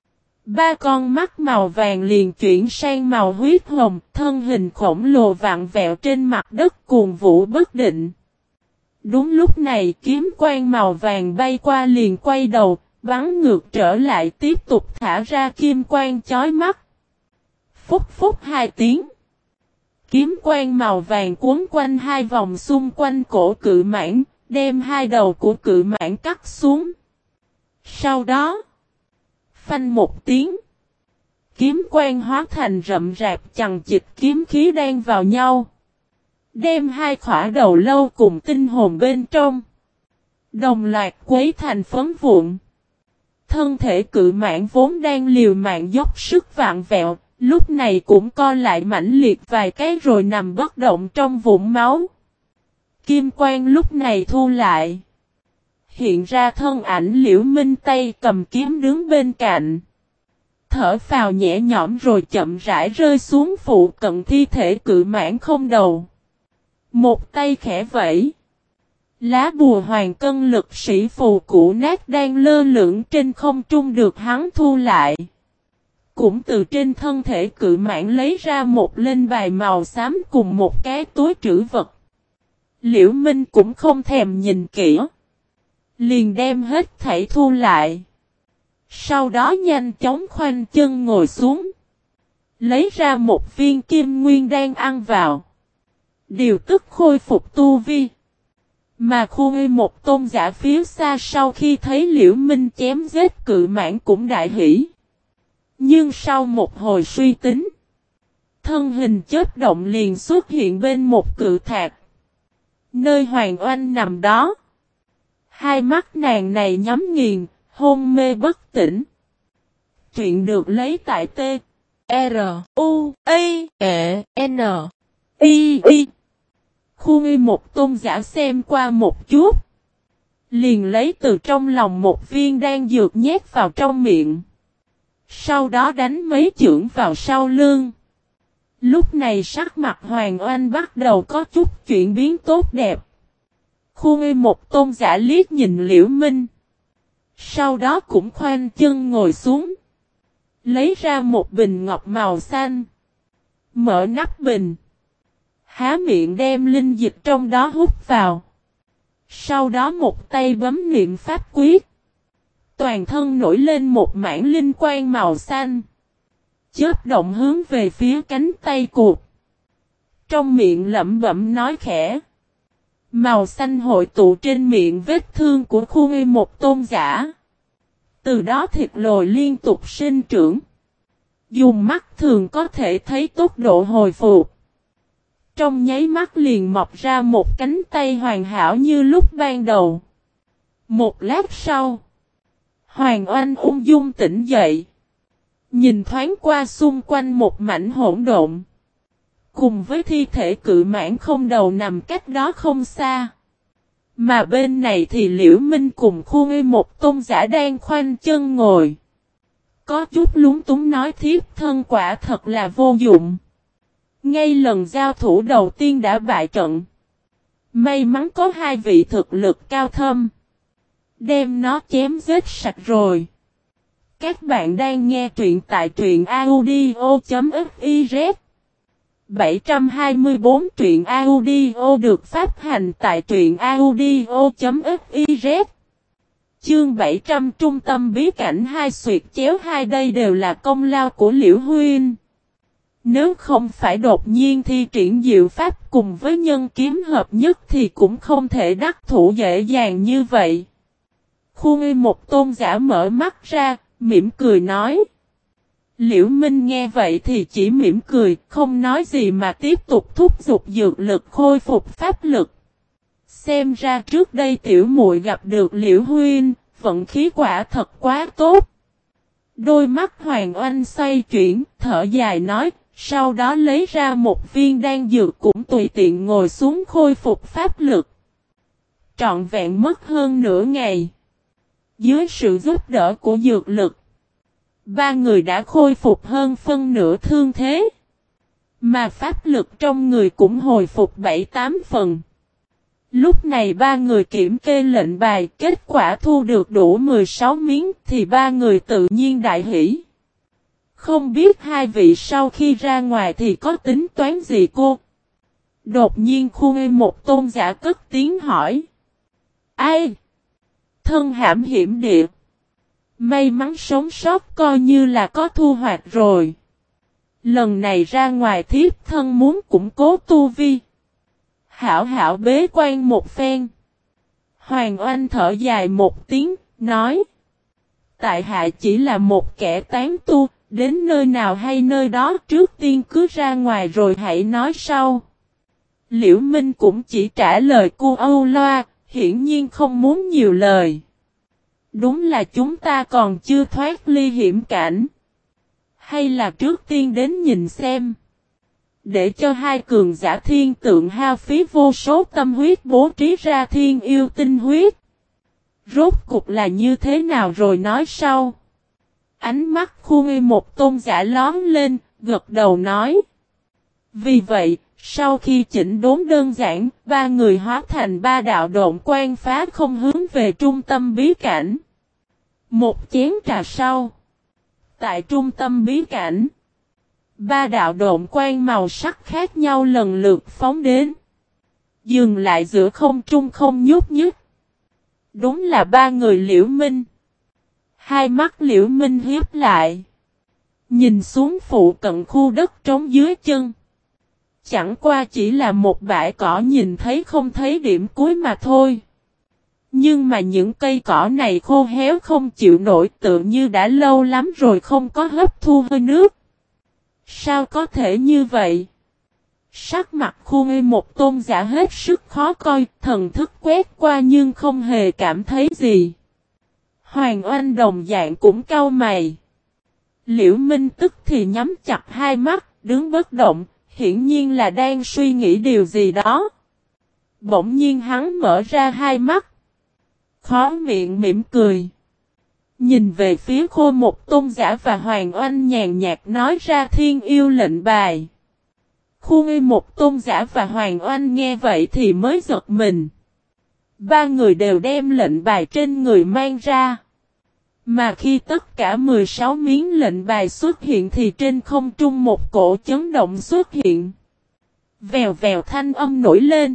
Ba con mắt màu vàng liền chuyển sang màu huyết hồng, thân hình khổng lồ vặn vẹo trên mặt đất cuồng vũ bất định. Đúng lúc này kiếm quang màu vàng bay qua liền quay đầu, bắn ngược trở lại tiếp tục thả ra kim quang chói mắt. Phúc phúc 2 tiếng. Kiếm quang màu vàng cuốn quanh 2 vòng xung quanh cổ cự mãng, đem 2 đầu của cự mãng cắt xuống. Sau đó, phanh một tiếng, kiếm quang hóa thành rậm rạp chằng chịt kiếm khí đan vào nhau. Đem 2 khỏa đầu lâu cùng tinh hồn bên trong. Đồng loạt quấy thành phấn vụn. Thân thể cự mãng vốn đang liều mạng dốc sức vặn vẹo. Lúc này cũng co lại mãnh liệt vài cái rồi nằm bất động trong vũng máu. Kim quang lúc này thu lại. Hiện ra thân ảnh Liễu Minh tay cầm kiếm đứng bên cạnh. Thở phào nhẹ nhõm rồi chậm rãi rơi xuống phụ cận thi thể cự mãng không đầu. Một tay khẽ vẫy. Lá bùa hoàng cân lực sĩ phù cũ nát đang lơ lửng trên không trung được hắn thu lại. Cũng từ trên thân thể cự mãng lấy ra một linh bài màu xám cùng một cái túi trữ vật. Liễu Minh cũng không thèm nhìn kỹ. Liền đem hết thảy thu lại. Sau đó nhanh chóng khoanh chân ngồi xuống. Lấy ra một viên kim nguyên đan ăn vào. Điều tức khôi phục tu vi. Mà khu Nghi một tôn giả phía xa sau khi thấy Liễu Minh chém giết cự mãng cũng đại hỉ. Nhưng sau một hồi suy tính, thân hình chớp động liền xuất hiện bên một cự thạch. Nơi Hoàng Oanh nằm đó. Hai mắt nàng này nhắm nghiền, hôn mê bất tỉnh. Truyện được lấy tại T. R. U. A. E. N. I. I. Khu Nghi một tôn giả xem qua một chút. Liền lấy từ trong lòng một viên đan dược nhét vào trong miệng. Sau đó đánh mấy chưởng vào sau lưng. Lúc này sắc mặt Hoàng Oanh bắt đầu có chút chuyển biến tốt đẹp. Khu Nghi một tôn giả liếc nhìn Liễu Minh. Sau đó cũng khoanh chân ngồi xuống. Lấy ra một bình ngọc màu xanh. Mở nắp bình. Há miệng đem linh dịch trong đó hút vào. Sau đó một tay bấm niệm pháp quyết. Toàn thân nổi lên một mảng linh quang màu xanh. Chớp động hướng về phía cánh tay cuộc. Trong miệng lẩm bẩm nói khẽ. Màu xanh hội tụ trên miệng vết thương của khu Nghi một tôn giả. Từ đó thịt lồi liên tục sinh trưởng. Dùng mắt thường có thể thấy tốc độ hồi phục. Trong nháy mắt liền mọc ra một cánh tay hoàn hảo như lúc ban đầu. Một lát sau, Hoàng Oanh ung dung tỉnh dậy. Nhìn thoáng qua xung quanh một mảnh hỗn độn. Cùng với thi thể cự mãng không đầu nằm cách đó không xa. Mà bên này thì Liễu Minh cùng khu Nghi một tôn giả đang khoanh chân ngồi. Có chút lúng túng nói thiếp thân quả thật là vô dụng. Ngay lần giao thủ đầu tiên đã bại trận. May mắn có 2 vị thực lực cao thâm. Đem nó chém giết sạch rồi. Các bạn đang nghe truyện tại truyện audio.fiz 724 truyện audio được phát hành tại truyện audio.fiz. Chương 700 Trung tâm bí cảnh 2 xuyệt chéo 2 đây đều là công lao của Liễu Huynh. Nếu không phải đột nhiên thi triển diệu pháp cùng với nhân kiếm hợp nhất thì cũng không thể đắc thủ dễ dàng như vậy. Khuôn một tôn giả mở mắt ra, mỉm cười nói. Liễu Minh nghe vậy thì chỉ mỉm cười, không nói gì mà tiếp tục thúc giục dược lực khôi phục pháp lực. Xem ra trước đây tiểu muội gặp được Liễu Huynh, vận khí quả thật quá tốt. Đôi mắt Hoàng Oanh xoay chuyển, thở dài nói, sau đó lấy ra một viên đan dược cũng tùy tiện ngồi xuống khôi phục pháp lực. Trọn vẹn mất hơn nửa ngày. Dưới sự giúp đỡ của dược lực, ba người đã khôi phục hơn phân nửa thương thế. Mà pháp lực trong người cũng hồi phục 7-8 phần. Lúc này ba người kiểm kê lệnh bài, kết quả thu được đủ 16 miếng thì ba người tự nhiên đại hỷ. Không biết hai vị sau khi ra ngoài thì có tính toán gì cô? Đột nhiên khuôn một tôn giả cất tiếng hỏi. Ai? Thân hãm hiểm địa. May mắn sống sót coi như là có thu hoạch rồi. Lần này ra ngoài thiếp thân muốn củng cố tu vi. Hảo hảo bế quan một phen. Hoàng Oanh thở dài một tiếng, nói. Tại hạ chỉ là một kẻ tán tu, đến nơi nào hay nơi đó trước tiên cứ ra ngoài rồi hãy nói sau. Liễu Minh cũng chỉ trả lời cô âu loa, hiển nhiên không muốn nhiều lời. Đúng là chúng ta còn chưa thoát ly hiểm cảnh. Hay là trước tiên đến nhìn xem. Để cho hai cường giả thiên tượng hao phí vô số tâm huyết bố trí ra thiên yêu tinh huyết. Rốt cục là như thế nào rồi nói sau. Ánh mắt khuôn một tôn giả lóm lên, gật đầu nói. Vì vậy, sau khi chỉnh đốn đơn giản, ba người hóa thành ba đạo độn quan phá không hướng về trung tâm bí cảnh. Một chén trà sau. Tại trung tâm bí cảnh, ba đạo độn quan màu sắc khác nhau lần lượt phóng đến. Dừng lại giữa không trung không nhúc nhích. Đúng là ba người Liễu Minh. Hai mắt Liễu Minh hiếp lại. Nhìn xuống phụ cận khu đất trống dưới chân. Chẳng qua chỉ là một bãi cỏ nhìn thấy không thấy điểm cuối mà thôi. Nhưng mà những cây cỏ này khô héo không chịu nổi tự như đã lâu lắm rồi không có hấp thu hơi nước. Sao có thể như vậy? Sắc mặt khuôn một tôn giả hết sức khó coi, thần thức quét qua nhưng không hề cảm thấy gì. Hoàng Oanh đồng dạng cũng cau mày. Liễu Minh tức thì nhắm chặt hai mắt, đứng bất động, hiển nhiên là đang suy nghĩ điều gì đó. Bỗng nhiên hắn mở ra hai mắt. Khó miệng mỉm cười. Nhìn về phía Khô Một Tôn giả và Hoàng Oanh nhàn nhạt nói ra thiên yêu lệnh bài. Khô Một Tôn giả và Hoàng Oanh nghe vậy thì mới giật mình. Ba người đều đem lệnh bài trên người mang ra. Mà khi tất cả 16 miếng lệnh bài xuất hiện thì trên không trung một cổ chấn động xuất hiện. Vèo vèo thanh âm nổi lên.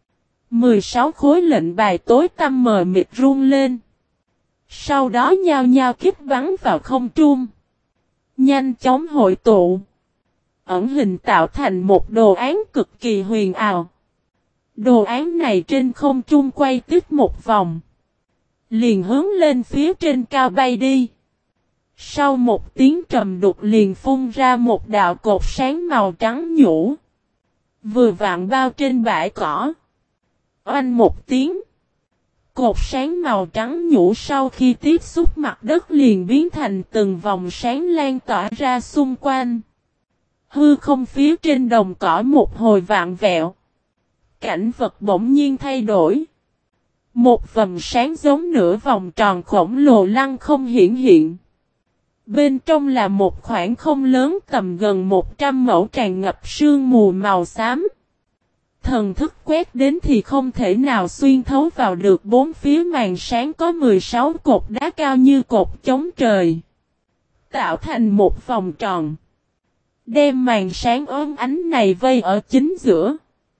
16 khối lệnh bài tối tăm mờ mịt rung lên. Sau đó nhao nhao kích bắn vào không trung. Nhanh chóng hội tụ. Ẩn hình tạo thành một đồ án cực kỳ huyền ảo. Đồ án này trên không trung quay tiếp một vòng. Liền hướng lên phía trên cao bay đi. Sau một tiếng trầm đục liền phun ra một đạo cột sáng màu trắng nhũ. Vừa vặn bao trên bãi cỏ. Oanh một tiếng. Cột sáng màu trắng nhũ sau khi tiếp xúc mặt đất liền biến thành từng vòng sáng lan tỏa ra xung quanh. Hư không phía trên đồng cỏ một hồi vạn vẹo. Cảnh vật bỗng nhiên thay đổi. Một vầng sáng giống nửa vòng tròn khổng lồ lăng không hiển hiện. Bên trong là một khoảng không lớn tầm gần 100 mẫu tràn ngập sương mù màu xám. Thần thức quét đến thì không thể nào xuyên thấu vào được bốn phía màn sáng có 16 cột đá cao như cột chống trời. Tạo thành một vòng tròn. Đem màn sáng ốm ánh này vây ở chính giữa.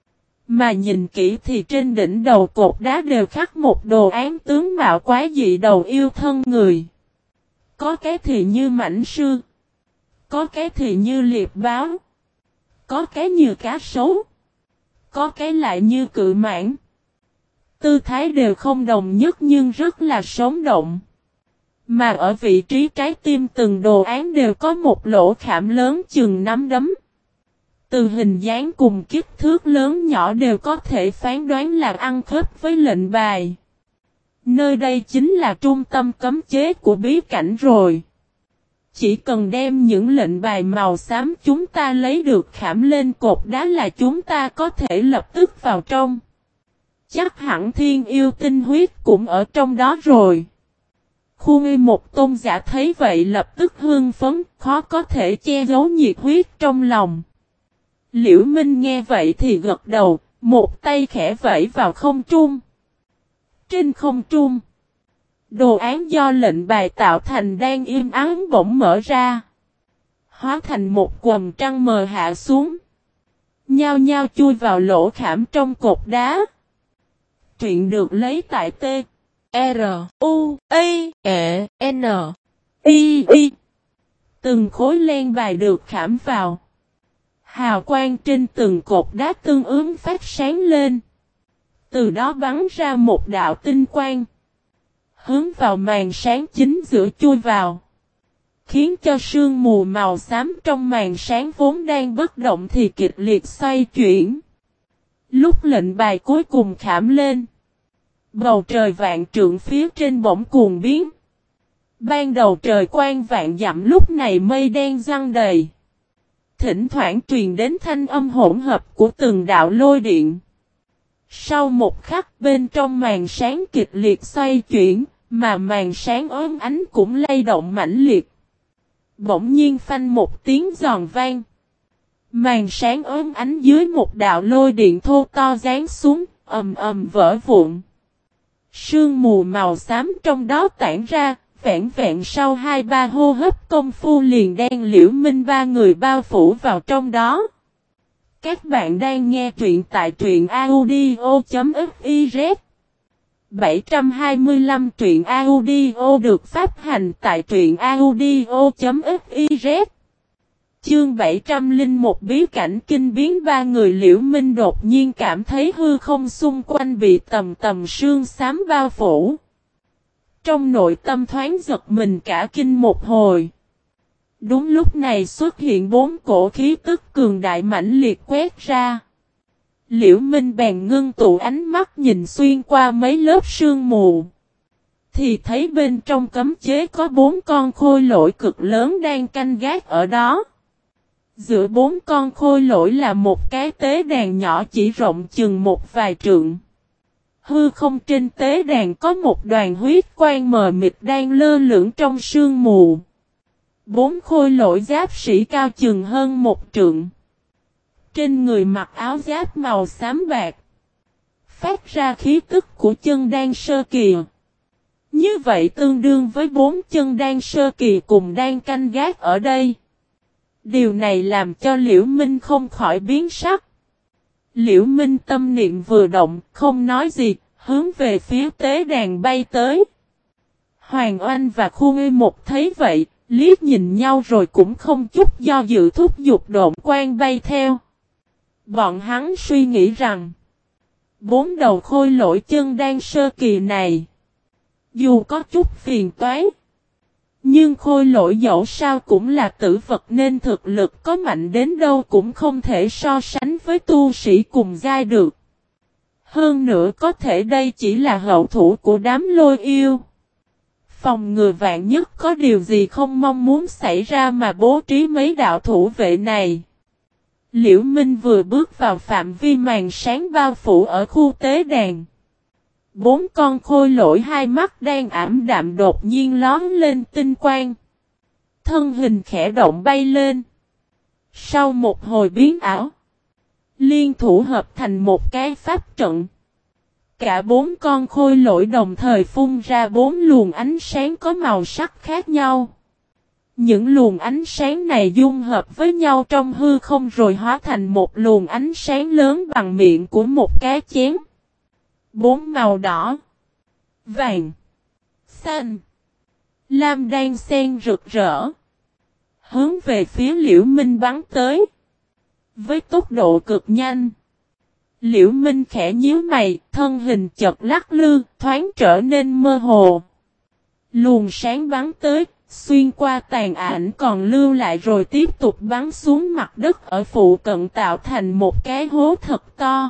Mà nhìn kỹ thì trên đỉnh đầu cột đá đều khắc một đồ án tướng mạo quái dị đầu yêu thân người. Có cái thì như mãnh sư. Có cái thì như liệp báo. Có cái như cá sấu. Có cái lại như cự mãng. Tư thái đều không đồng nhất nhưng rất là sống động. Mà ở vị trí trái tim từng đồ án đều có một lỗ khảm lớn chừng nắm đấm. Từ hình dáng cùng kích thước lớn nhỏ đều có thể phán đoán là ăn khớp với lệnh bài. Nơi đây chính là trung tâm cấm chế của bí cảnh rồi. Chỉ cần đem những lệnh bài màu xám chúng ta lấy được khảm lên cột đá là chúng ta có thể lập tức vào trong. Chắc hẳn thiên yêu tinh huyết cũng ở trong đó rồi. Khu nghi một tôn giả thấy vậy lập tức hưng phấn, khó có thể che giấu nhiệt huyết trong lòng. Liễu Minh nghe vậy thì gật đầu, một tay khẽ vẫy vào không trung. Trên không trung, đồ án do lệnh bài tạo thành đang im ắng bỗng mở ra. Hóa thành một quầng trăng mờ hạ xuống. Nhao nhao chui vào lỗ khảm trong cột đá. Truyện được lấy tại T. R. U. A. E. N. I. I. Từng khối len bài được khảm vào. Hào quang trên từng cột đá tương ứng phát sáng lên. Từ đó bắn ra một đạo tinh quang. Hướng vào màn sáng chính giữa chui vào. Khiến cho sương mù màu xám trong màn sáng vốn đang bất động thì kịch liệt xoay chuyển. Lúc lệnh bài cuối cùng khảm lên. Bầu trời vạn trượng phía trên bỗng cuồng biến. Ban đầu trời quang vạn dặm lúc này mây đen giăng đầy. Thỉnh thoảng truyền đến thanh âm hỗn hợp của từng đạo lôi điện. Sau một khắc bên trong màn sáng kịch liệt xoay chuyển, mà màn sáng ốm ánh cũng lay động mãnh liệt. Bỗng nhiên phanh một tiếng giòn vang. Màn sáng ốm ánh dưới một đạo lôi điện thô to giáng xuống, ầm ầm vỡ vụn. Sương mù màu xám trong đó tản ra, vẹn vẹn sau 2-3 hô hấp công phu liền đen Liễu Minh ba người bao phủ vào trong đó. Các bạn đang nghe truyện tại truyện audio.fiz 725 truyện audio được phát hành tại truyện audio.fiz. Chương 701 bí cảnh kinh biến ba người Liễu Minh đột nhiên cảm thấy hư không xung quanh bị tầm tầm sương xám bao phủ. Trong nội tâm thoáng giật mình cả kinh một hồi. Đúng lúc này xuất hiện 4 cổ khí tức cường đại mãnh liệt quét ra. Liễu Minh bèn ngưng tụ ánh mắt nhìn xuyên qua mấy lớp sương mù. Thì thấy bên trong cấm chế có 4 con khôi lỗi cực lớn đang canh gác ở đó. Giữa 4 con khôi lỗi là một cái tế đàn nhỏ chỉ rộng chừng một vài trượng. Hư không trên tế đàn có một đoàn huyết quang mờ mịt đang lơ lửng trong sương mù. 4 khôi lỗi giáp sĩ cao chừng hơn một trượng. Trên người mặc áo giáp màu xám bạc. Phát ra khí tức của chân đan sơ kỳ. Như vậy tương đương với 4 chân đan sơ kỳ cùng đang canh gác ở đây. Điều này làm cho Liễu Minh không khỏi biến sắc. Liễu Minh tâm niệm vừa động, không nói gì, hướng về phía tế đàn bay tới. Hoàng Oanh và Khu Ngư Một thấy vậy, liếc nhìn nhau rồi cũng không chút do dự thúc giục độn quang bay theo. Bọn hắn suy nghĩ rằng, 4 đầu khôi lỗi chân đan sơ kỳ này, dù có chút phiền toái, nhưng khôi lỗi dẫu sao cũng là tử vật nên thực lực có mạnh đến đâu cũng không thể so sánh với tu sĩ cùng giai được. Hơn nữa có thể đây chỉ là hậu thủ của đám lôi yêu. Phòng ngừa vạn nhất có điều gì không mong muốn xảy ra mà bố trí mấy đạo thủ vệ này. Liễu Minh vừa bước vào phạm vi màn sáng bao phủ ở khu tế đàn. 4 con khôi lỗi hai mắt đang ảm đạm đột nhiên lóm lên tinh quang. Thân hình khẽ động bay lên. Sau một hồi biến ảo, liên thủ hợp thành một cái pháp trận. Cả 4 con khôi lỗi đồng thời phun ra 4 luồng ánh sáng có màu sắc khác nhau. Những luồng ánh sáng này dung hợp với nhau trong hư không rồi hóa thành một luồng ánh sáng lớn bằng miệng của một cái chén. 4 màu đỏ, vàng, xanh, lam đan xen rực rỡ. Hướng về phía Liễu Minh bắn tới. Với tốc độ cực nhanh. Liễu Minh khẽ nhíu mày, thân hình chợt lắc lư, thoáng trở nên mơ hồ. Luồng sáng bắn tới, xuyên qua tàn ảnh còn lưu lại rồi tiếp tục bắn xuống mặt đất ở phụ cận tạo thành một cái hố thật to.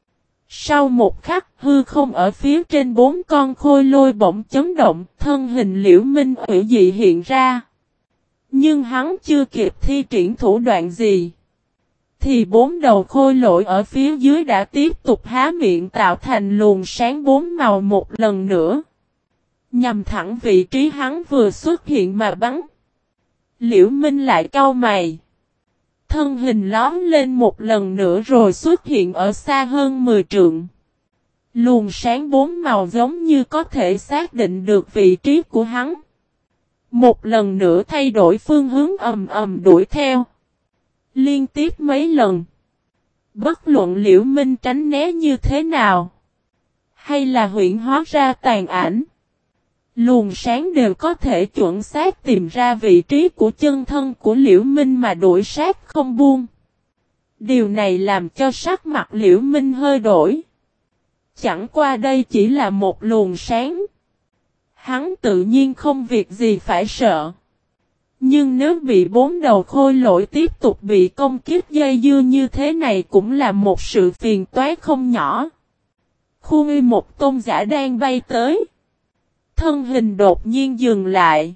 Sau một khắc, hư không ở phía trên 4 con khôi lôi bỗng chấn động, thân hình Liễu Minh ủy dị hiện ra. Nhưng hắn chưa kịp thi triển thủ đoạn gì. Thì 4 đầu khôi lỗi ở phía dưới đã tiếp tục há miệng tạo thành luồng sáng 4 màu một lần nữa. Nhằm thẳng vị trí hắn vừa xuất hiện mà bắn. Liễu Minh lại cau mày. Thân hình lóm lên một lần nữa rồi xuất hiện ở xa hơn 10 trượng. Luồng sáng 4 màu giống như có thể xác định được vị trí của hắn. Một lần nữa thay đổi phương hướng ầm ầm đuổi theo. Liên tiếp mấy lần. Bất luận Liễu Minh tránh né như thế nào. Hay là huyễn hóa ra tàn ảnh. Luồng sáng đều có thể chuẩn xác tìm ra vị trí của chân thân của Liễu Minh mà đuổi sát không buông. Điều này làm cho sắc mặt Liễu Minh hơi đổi. Chẳng qua đây chỉ là một luồng sáng. Hắn tự nhiên không việc gì phải sợ. Nhưng nếu bị 4 đầu khôi lỗi tiếp tục bị công kích dây dưa như thế này cũng là một sự phiền toái không nhỏ. Khu uy một tôn giả đang bay tới. Thân hình đột nhiên dừng lại.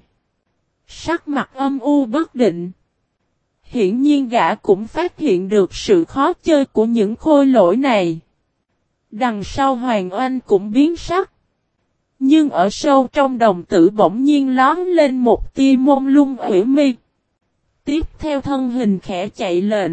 Sắc mặt âm u bất định. Hiển nhiên gã cũng phát hiện được sự khó chơi của những khôi lỗi này. Đằng sau Hoàng Oanh cũng biến sắc. Nhưng ở sâu trong đồng tử bỗng nhiên lóm lên một tia mông lung ủy mi. Tiếp theo thân hình khẽ chạy lệnh.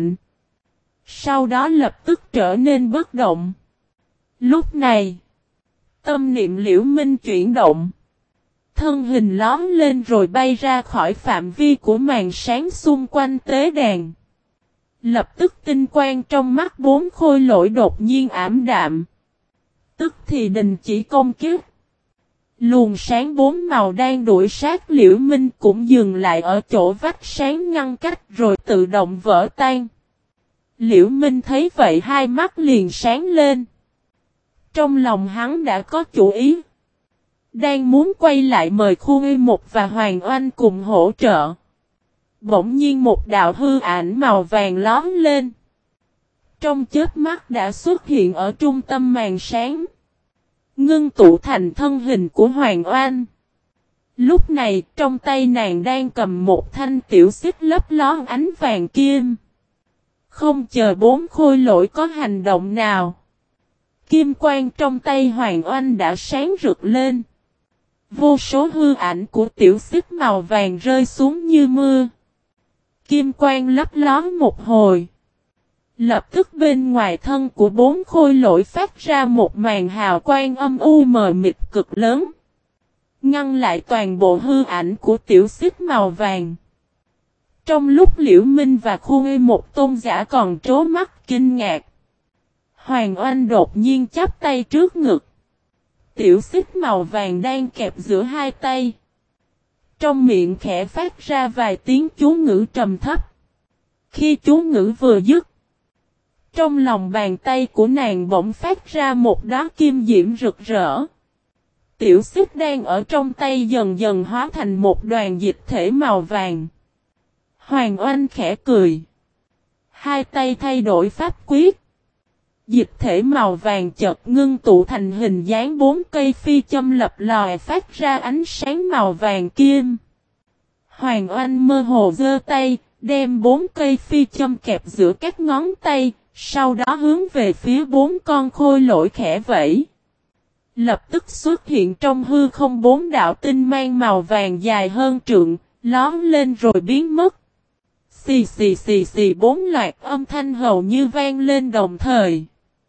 Sau đó lập tức trở nên bất động. Lúc này, tâm niệm Liễu Minh chuyển động. Thân hình lóm lên rồi bay ra khỏi phạm vi của màn sáng xung quanh tế đàn. Lập tức tinh quang trong mắt 4 khôi lỗi đột nhiên ảm đạm. Tức thì đình chỉ công kích. Luồng sáng 4 màu đang đuổi sát Liễu Minh cũng dừng lại ở chỗ vách sáng ngăn cách rồi tự động vỡ tan. Liễu Minh thấy vậy hai mắt liền sáng lên. Trong lòng hắn đã có chủ ý. Đang muốn quay lại mời Khu Uy Một và Hoàng Oanh cùng hỗ trợ. Bỗng nhiên một đạo hư ảnh màu vàng lóm lên. Trong chớp mắt đã xuất hiện ở trung tâm màn sáng. Ngưng tụ thành thân hình của Hoàng Oanh. Lúc này trong tay nàng đang cầm một thanh tiểu xích lấp lón ánh vàng kim. Không chờ 4 khôi lỗi có hành động nào. Kim quang trong tay Hoàng Oanh đã sáng rực lên. Vô số hư ảnh của tiểu xích màu vàng rơi xuống như mưa. Kim quang lấp lón một hồi. Lập tức bên ngoài thân của 4 khôi lỗi phát ra một màn hào quang âm u mờ mịt cực lớn. Ngăn lại toàn bộ hư ảnh của tiểu xích màu vàng. Trong lúc Liễu Minh và Khu Uy một tôn giả còn trố mắt kinh ngạc. Hoàng Oanh đột nhiên chắp tay trước ngực. Tiểu xích màu vàng đang kẹp giữa hai tay. Trong miệng khẽ phát ra vài tiếng chú ngữ trầm thấp. Khi chú ngữ vừa dứt. Trong lòng bàn tay của nàng bỗng phát ra một đóa kim diễm rực rỡ. Tiểu xích đang ở trong tay dần dần hóa thành một đoàn dịch thể màu vàng. Hoàng Oanh khẽ cười. Hai tay thay đổi pháp quyết. Dịch thể màu vàng chợt ngưng tụ thành hình dáng 4 cây phi châm lập lòe phát ra ánh sáng màu vàng kim. Hoàng Oanh mơ hồ giơ tay, đem 4 cây phi châm kẹp giữa các ngón tay, sau đó hướng về phía 4 con khôi lỗi khẽ vẫy. Lập tức xuất hiện trong hư không 4 đạo tinh mang màu vàng dài hơn trượng, lóm lên rồi biến mất. Xì xì xì xì 4 loạt âm thanh hầu như vang lên đồng thời.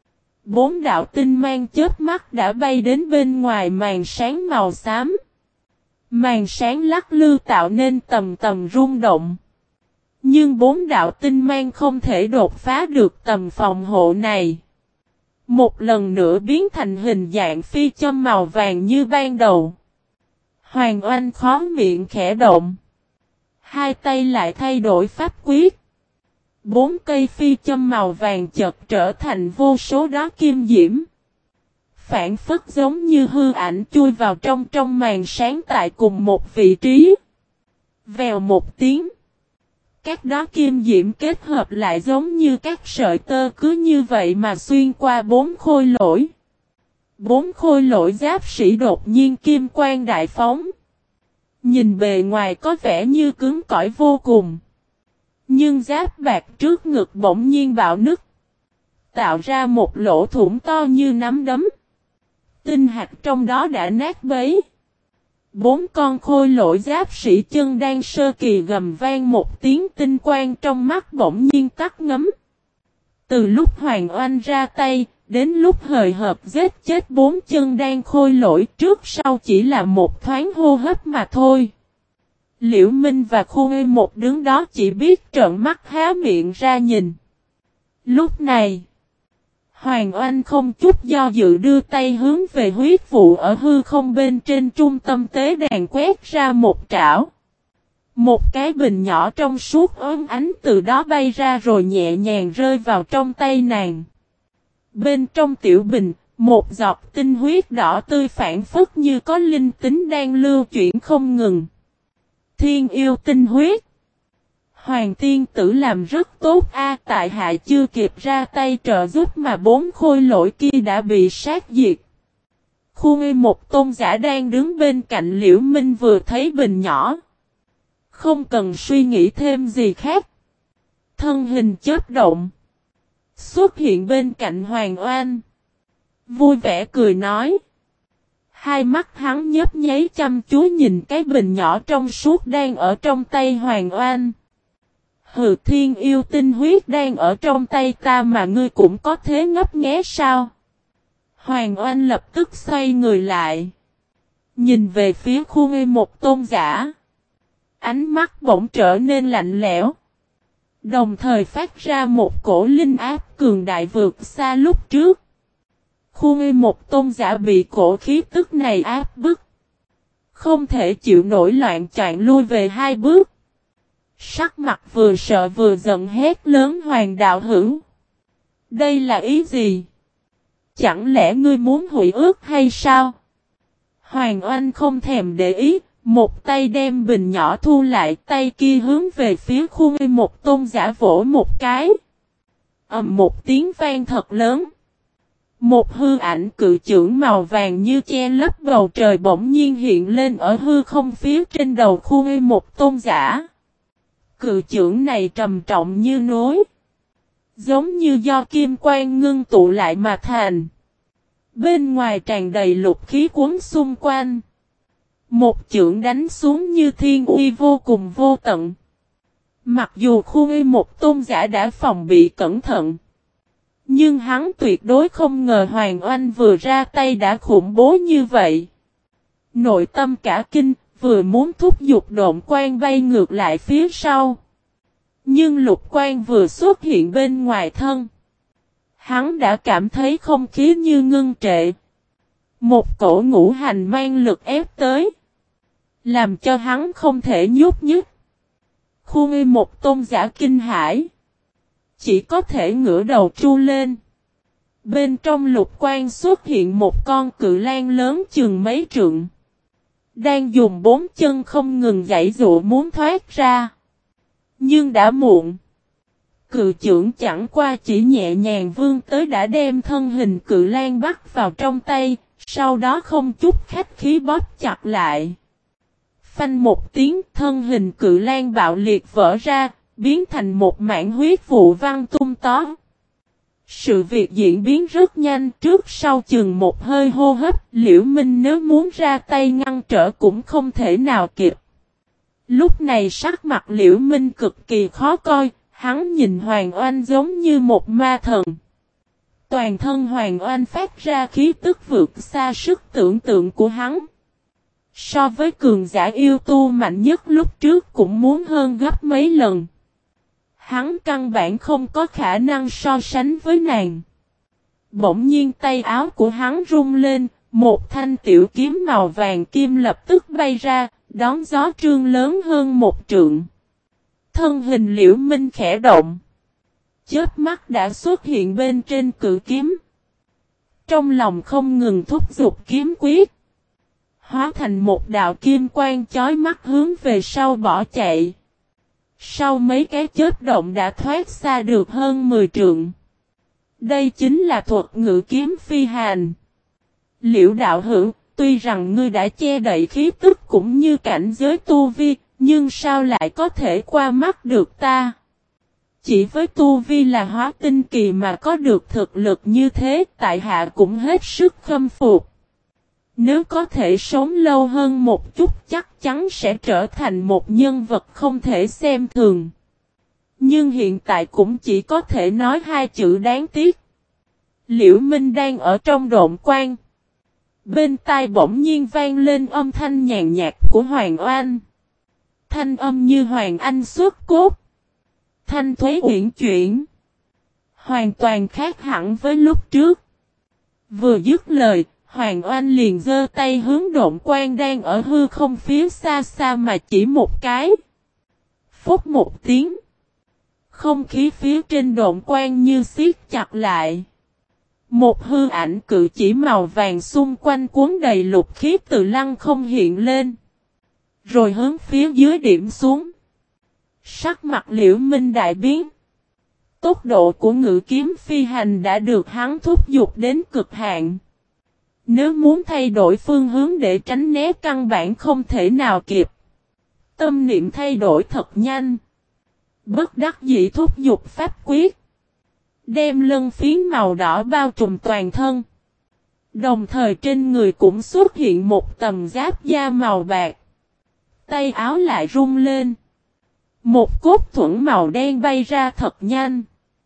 4 đạo tinh mang chớp mắt đã bay đến bên ngoài màn sáng màu xám. Màn sáng lắc lư tạo nên tầm tầm rung động. Nhưng 4 đạo tinh mang không thể đột phá được tầm phòng hộ này. Một lần nữa biến thành hình dạng phi châm màu vàng như ban đầu. Hoàng Oanh khó miệng khẽ động. Hai tay lại thay đổi pháp quyết. 4 cây phi châm màu vàng chợt trở thành vô số đóa kim diễm. Phản phất giống như hư ảnh chui vào trong màn sáng tại cùng một vị trí. Vèo một tiếng. Các đóa kim diễm kết hợp lại giống như các sợi tơ cứ như vậy mà xuyên qua 4 khôi lỗi. 4 khôi lỗi giáp sĩ đột nhiên kim quang đại phóng. Nhìn bề ngoài có vẻ như cứng cỏi vô cùng. Nhưng giáp bạc trước ngực bỗng nhiên bạo nứt. Tạo ra một lỗ thủng to như nắm đấm. Tinh hạt trong đó đã nát bấy. 4 con khôi lỗi giáp sĩ chân đang sơ kỳ gầm vang một tiếng, tinh quang trong mắt bỗng nhiên tắt ngấm. Từ lúc Hoàng Oanh ra tay, đến lúc hời hợt giết chết 4 chân đang khôi lỗi, trước sau chỉ là một thoáng hô hấp mà thôi. Liễu Minh và Khôi một đứng đó chỉ biết trợn mắt há miệng ra nhìn. Lúc này, Hoàng Oanh không chút do dự đưa tay hướng về huyết vụ ở hư không bên trên trung tâm tế đàn quét ra một trảo. Một cái bình nhỏ trong suốt óng ánh từ đó bay ra rồi nhẹ nhàng rơi vào trong tay nàng. Bên trong tiểu bình, một giọt tinh huyết đỏ tươi phản phất như có linh tính đang lưu chuyển không ngừng. Thiên yêu tinh huyết. Hoàng tiên tử làm rất tốt a, tại hạ chưa kịp ra tay trợ giúp mà 4 khôi lỗi kia đã bị sát diệt. Khuê một tôn giả đang đứng bên cạnh Liễu Minh vừa thấy bình nhỏ. Không cần suy nghĩ thêm gì khác. Thân hình chớp động. Xuất hiện bên cạnh Hoàng Oanh. Vui vẻ cười nói. Hai mắt hắn nhấp nháy chăm chú nhìn cái bình nhỏ trong suốt đang ở trong tay Hoàng Oanh. Hừ, thiên yêu tinh huyết đang ở trong tay ta mà ngươi cũng có thế ngấp nghé sao? Hoàng Oanh lập tức xoay người lại. Nhìn về phía Khuê một tôn giả. Ánh mắt bỗng trở nên lạnh lẽo. Đồng thời phát ra một cổ linh áp cường đại vượt xa lúc trước. Khuê một tôn giả bị cổ khí tức này áp bức. Không thể chịu nổi, loạn choạng lui về 2 bước. Sắc mặt vừa sợ vừa giận hét lớn: Hoàng đạo hữu, đây là ý gì? Chẳng lẽ ngươi muốn hủy ước hay sao? Hoàng Oanh không thèm để ý, một tay đem bình nhỏ thu lại, tay kia hướng về phía Khuê một tôn giả vỗ một cái. Ầm một tiếng vang thật lớn. Một hư ảnh cự chưởng màu vàng như che lấp bầu trời bỗng nhiên hiện lên ở hư không phía trên đầu Khuê một tôn giả. Cự chưởng này trầm trọng như núi. Giống như do kim quang ngưng tụ lại mà thành. Bên ngoài tràn đầy lục khí cuốn xung quanh. Một chưởng đánh xuống như thiên uy vô cùng vô tận. Mặc dù Khuê một tôn giả đã phòng bị cẩn thận. Nhưng hắn tuyệt đối không ngờ Hoàng Oanh vừa ra tay đã khủng bố như vậy. Nội tâm cả kinh, vừa muốn thúc giục độn quang bay ngược lại phía sau. Nhưng lục quang vừa xuất hiện bên ngoài thân. Hắn đã cảm thấy không khí như ngưng trệ. Một cổ ngũ hành mang lực ép tới. Làm cho hắn không thể nhúc nhích. Khuê một tôn giả kinh hãi. Chỉ có thể ngửa đầu tru lên. Bên trong lục quang xuất hiện một con cự lang lớn chừng mấy trượng. Đang dùng 4 chân không ngừng giãy giụa muốn thoát ra. Nhưng đã muộn. Cự chưởng chẳng qua chỉ nhẹ nhàng vươn tới đã đem thân hình cự lang bắt vào trong tay, sau đó không chút khách khí bóp chặt lại. Phanh một tiếng, thân hình cự lang bạo liệt vỡ ra, biến thành một mảng huyết vụ văng tung tóe. Sự việc diễn biến rất nhanh, trước sau chừng một hơi hô hấp, Liễu Minh nếu muốn ra tay ngăn trở cũng không thể nào kịp. Lúc này sắc mặt Liễu Minh cực kỳ khó coi, hắn nhìn Hoàng Oanh giống như một ma thần. Toàn thân Hoàng Oanh phát ra khí tức vượt xa sức tưởng tượng của hắn. So với cường giả yêu tu mạnh nhất lúc trước cũng muốn hơn gấp mấy lần. Hắn căn bản không có khả năng so sánh với nàng. Bỗng nhiên tay áo của hắn rung lên, một thanh tiểu kiếm màu vàng kim lập tức bay ra, đón gió trương lớn hơn một trượng. Thân hình Liễu Minh khẽ động. Chớp mắt đã xuất hiện bên trên cự kiếm. Trong lòng không ngừng thúc giục kiếm quyết. Hóa thành một đạo kim quang chói mắt hướng về sau bỏ chạy. Sau mấy cái chớp động đã thoát xa được hơn 10 trượng. Đây chính là thuật ngự kiếm phi hành. Liễu đạo hữu, tuy rằng ngươi đã che đậy khí tức cũng như cảnh giới tu vi, nhưng sao lại có thể qua mắt được ta? Chỉ với tu vi là hóa tinh kỳ mà có được thực lực như thế, tại hạ cũng hết sức khâm phục. Nếu có thể sống lâu hơn một chút chắc chắn sẽ trở thành một nhân vật không thể xem thường. Nhưng hiện tại cũng chỉ có thể nói hai chữ đáng tiếc. Liễu Minh đang ở trong độn quan. Bên tai bỗng nhiên vang lên âm thanh nhàn nhạt của Hoàng Oanh. Thanh âm như Hoàng Anh xuất cốt. Thanh thuế uyển chuyển. Hoàn toàn khác hẳn với lúc trước. Vừa dứt lời, Hoàng Oanh liền giơ tay hướng độn quan đang ở hư không phía xa xa mà chỉ một cái. Phúc một tiếng. Không khí phía trên độn quan như siết chặt lại. Một hư ảnh cự chỉ màu vàng xung quanh cuốn đầy lục khí từ lăng không hiện lên. Rồi hướng phía dưới điểm xuống. Sắc mặt Liễu Minh đại biến. Tốc độ của ngự kiếm phi hành đã được hắn thúc giục đến cực hạn. Nếu muốn thay đổi phương hướng để tránh né căn bản không thể nào kịp. Tâm niệm thay đổi thật nhanh. Bất đắc dĩ thúc giục pháp quyết. Đem lân phiến màu đỏ bao trùm toàn thân. Đồng thời trên người cũng xuất hiện một tầm giáp da màu bạc. Tay áo lại rung lên. Một cốt thuẫn màu đen bay ra thật nhanh.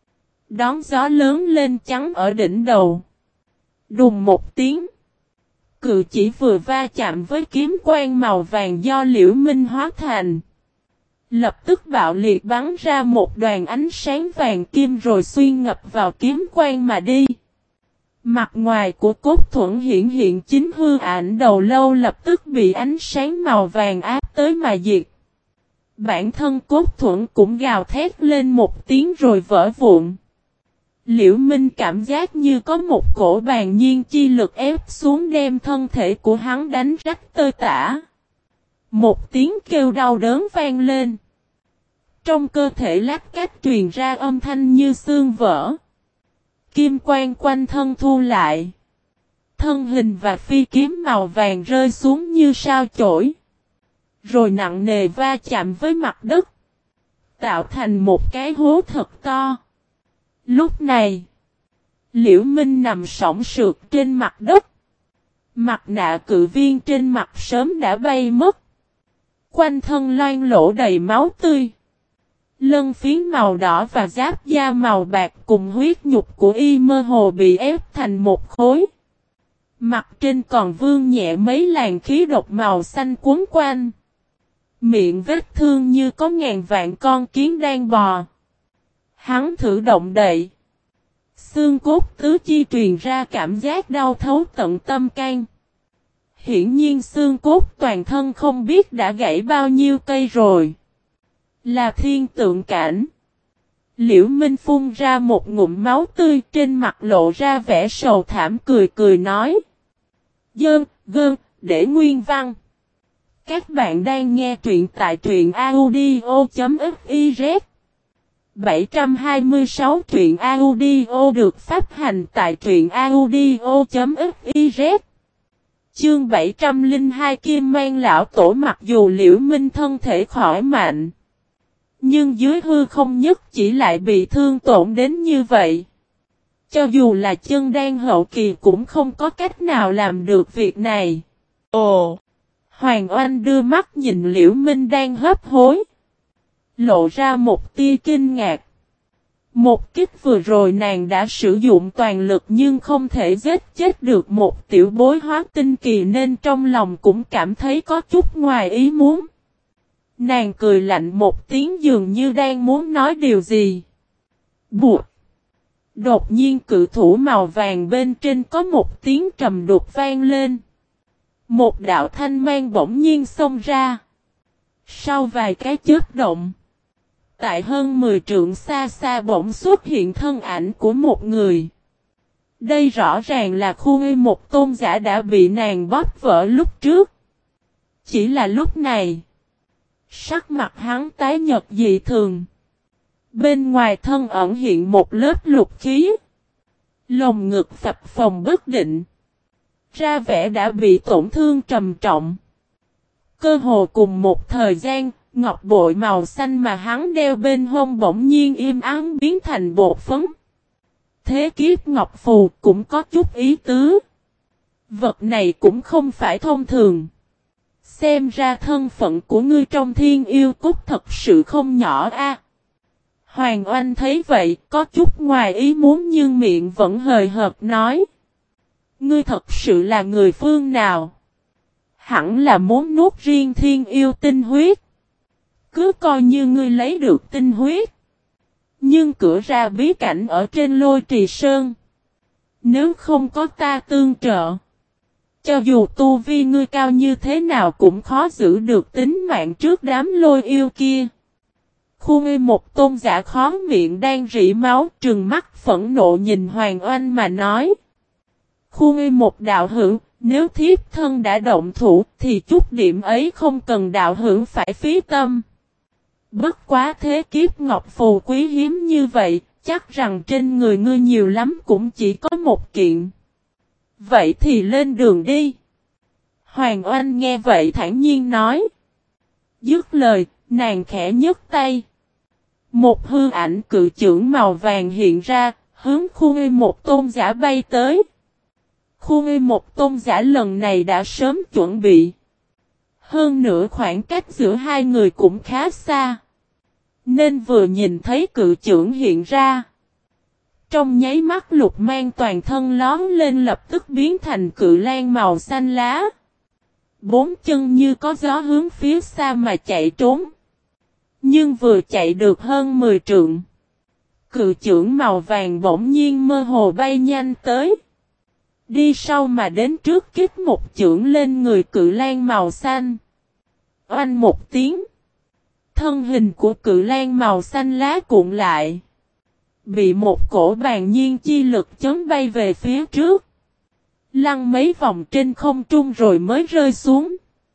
Đón gió lớn lên trắng ở đỉnh đầu. Đùng một tiếng. Cự chỉ vừa va chạm với kiếm quang màu vàng do Liễu Minh hóa thành. Lập tức bạo liệt bắn ra một đoàn ánh sáng vàng kim rồi xuyên ngập vào kiếm quang mà đi. Mặt ngoài của cốt thuẫn hiện hiện chính hư ảnh đầu lâu lập tức bị ánh sáng màu vàng áp tới mà diệt. Bản thân cốt thuẫn cũng gào thét lên một tiếng rồi vỡ vụn. Liễu Minh cảm giác như có một cổ bàn nhiên chi lực ép xuống đem thân thể của hắn đánh rách tơi tả. Một tiếng kêu đau đớn vang lên. Trong cơ thể lách cách truyền ra âm thanh như xương vỡ. Kim quang quanh thân thu lại. Thân hình và phi kiếm màu vàng rơi xuống như sao chổi. Rồi nặng nề va chạm với mặt đất. Tạo thành một cái hố thật to. Lúc này, Liễu Minh nằm sõng sượt trên mặt đất. Mặt nạ cự viên trên mặt sớm đã bay mất. Quanh thân loang lỗ đầy máu tươi. Lân phiến màu đỏ và giáp da màu bạc cùng huyết nhục của y mơ hồ bị ép thành một khối. Mặt trên còn vương nhẹ mấy làn khí độc màu xanh cuốn quanh. Miệng vết thương như có ngàn vạn con kiến đang bò. Hắn thử động đậy. Xương cốt tứ chi truyền ra cảm giác đau thấu tận tâm can. Hiển nhiên xương cốt toàn thân không biết đã gãy bao nhiêu cây rồi. Là thiên tượng cảnh. Liễu Minh phun ra một ngụm máu tươi trên mặt lộ ra vẻ sầu thảm cười cười nói. Dơn, gơn, để nguyên văn. Các bạn đang nghe truyện tại truyện audio.fiz 726 truyện audio được phát hành tại truyện audio.fiz Chương 702 Kim Mang Lão Tổ. Mặc dù Liễu Minh thân thể khỏi mạnh, nhưng dưới hư không nhất chỉ lại bị thương tổn đến như vậy. Cho dù là chân đan hậu kỳ cũng không có cách nào làm được việc này. Ồ! Hoàng Oanh đưa mắt nhìn Liễu Minh đang hấp hối. Lộ ra một tia kinh ngạc. Một kích vừa rồi nàng đã sử dụng toàn lực nhưng không thể giết chết được một tiểu bối hóa tinh kỳ nên trong lòng cũng cảm thấy có chút ngoài ý muốn. Nàng cười lạnh một tiếng dường như đang muốn nói điều gì. Bụt! Đột nhiên cự thủ màu vàng bên trên có một tiếng trầm đục vang lên. Một đạo thanh mang bỗng nhiên xông ra. Sau vài cái chớp động. Tại hơn 10 trượng xa xa bỗng xuất hiện thân ảnh của một người. Đây rõ ràng là khu nghi một tôn giả đã bị nàng bóp vỡ lúc trước. Chỉ là lúc này. Sắc mặt hắn tái nhợt dị thường. Bên ngoài thân ẩn hiện một lớp lục khí. Lồng ngực phập phồng bất định. Ra vẻ đã bị tổn thương trầm trọng. Cơ hồ cùng một thời gian, ngọc bội màu xanh mà hắn đeo bên hông bỗng nhiên im ắng biến thành bột phấn. Thế kiếp ngọc phù cũng có chút ý tứ. Vật này cũng không phải thông thường. Xem ra thân phận của ngươi trong Thiên Yêu Cốt thật sự không nhỏ a. Hoàng Oanh thấy vậy, có chút ngoài ý muốn nhưng miệng vẫn hời hợt nói. Ngươi thật sự là người phương nào? Hẳn là muốn nuốt riêng Thiên Yêu tinh huyết. Cứ coi như ngươi lấy được tinh huyết. Nhưng cửa ra bí cảnh ở trên Lôi Trì Sơn. Nếu không có ta tương trợ. Cho dù tu vi ngươi cao như thế nào cũng khó giữ được tính mạng trước đám lôi yêu kia. Khu nghi một tôn giả khó miệng đang rỉ máu trừng mắt phẫn nộ nhìn Hoàng Oanh mà nói. Khu nghi một đạo hữu, nếu thiếp thân đã động thủ thì chút điểm ấy không cần đạo hữu phải phí tâm. Bất quá thế kiếp ngọc phù quý hiếm như vậy, chắc rằng trên người ngươi nhiều lắm cũng chỉ có một kiện. Vậy thì lên đường đi. Hoàng Oanh nghe vậy thản nhiên nói. Dứt lời, nàng khẽ nhấc tay. Một hư ảnh cự chưởng màu vàng hiện ra, hướng khu nghi một tôn giả bay tới. Khu nghi một tôn giả lần này đã sớm chuẩn bị. Hơn nữa khoảng cách giữa hai người cũng khá xa. Nên vừa nhìn thấy cự chưởng hiện ra. Trong nháy mắt lục mang toàn thân lón lên lập tức biến thành cự lan màu xanh lá. Bốn chân như có gió hướng phía xa mà chạy trốn. Nhưng vừa chạy được hơn 10 trượng. Cự chưởng màu vàng bỗng nhiên mơ hồ bay nhanh tới. Đi sau mà đến trước kích một chưởng lên người cự lan màu xanh. Oanh một tiếng. Thân hình của cự lan màu xanh lá cuộn lại. Bị một cổ bàn nhiên chi lực chấn bay về phía trước. Lăn mấy vòng trên không trung rồi mới rơi xuống.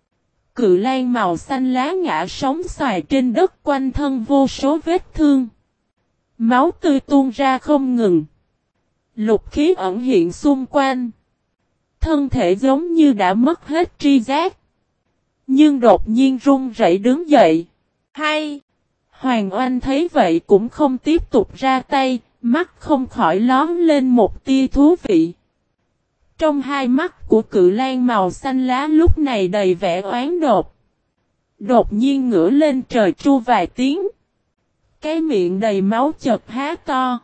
Cự lan màu xanh lá ngã sóng xoài trên đất quanh thân vô số vết thương. Máu tươi tuôn ra không ngừng. Lục khí ẩn hiện xung quanh. Thân thể giống như đã mất hết tri giác. Nhưng đột nhiên run rẩy đứng dậy. Hay! Hoàng Oanh thấy vậy cũng không tiếp tục ra tay, mắt không khỏi lóm lên một tia thú vị. Trong hai mắt của cự lan màu xanh lá lúc này đầy vẻ oán đột. Đột nhiên ngửa lên trời tru vài tiếng. Cái miệng đầy máu chợt há to.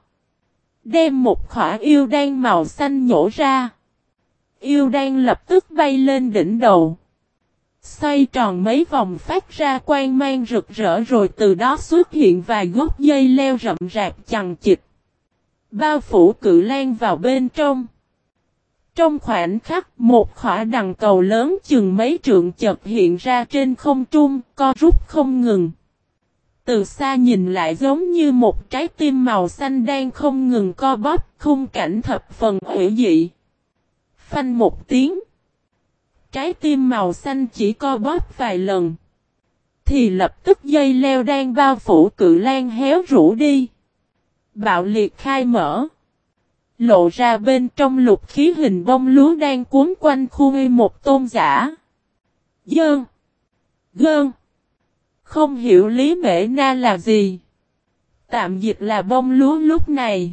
Đem một khỏa yêu đan màu xanh nhổ ra. Yêu đan lập tức bay lên đỉnh đầu. Xoay tròn mấy vòng phát ra quang mang rực rỡ rồi từ đó xuất hiện vài gốc dây leo rậm rạp chằng chịt. Bao phủ cự lan vào bên trong. Trong khoảnh khắc một khỏa đằng cầu lớn chừng mấy trượng chợt hiện ra trên không trung, co rút không ngừng. Từ xa nhìn lại giống như một trái tim màu xanh đang không ngừng co bóp, khung cảnh thập phần hủy dị. Phanh một tiếng. Trái tim màu xanh chỉ co bóp vài lần. Thì lập tức dây leo đang bao phủ cự lan héo rũ đi. Bạo liệt khai mở. Lộ ra bên trong lục khí hình bông lúa đang cuốn quanh khu nghi một tôn giả. Dơn. Gơn. Không hiểu lý mễ na là gì. Tạm dịch là bông lúa lúc này.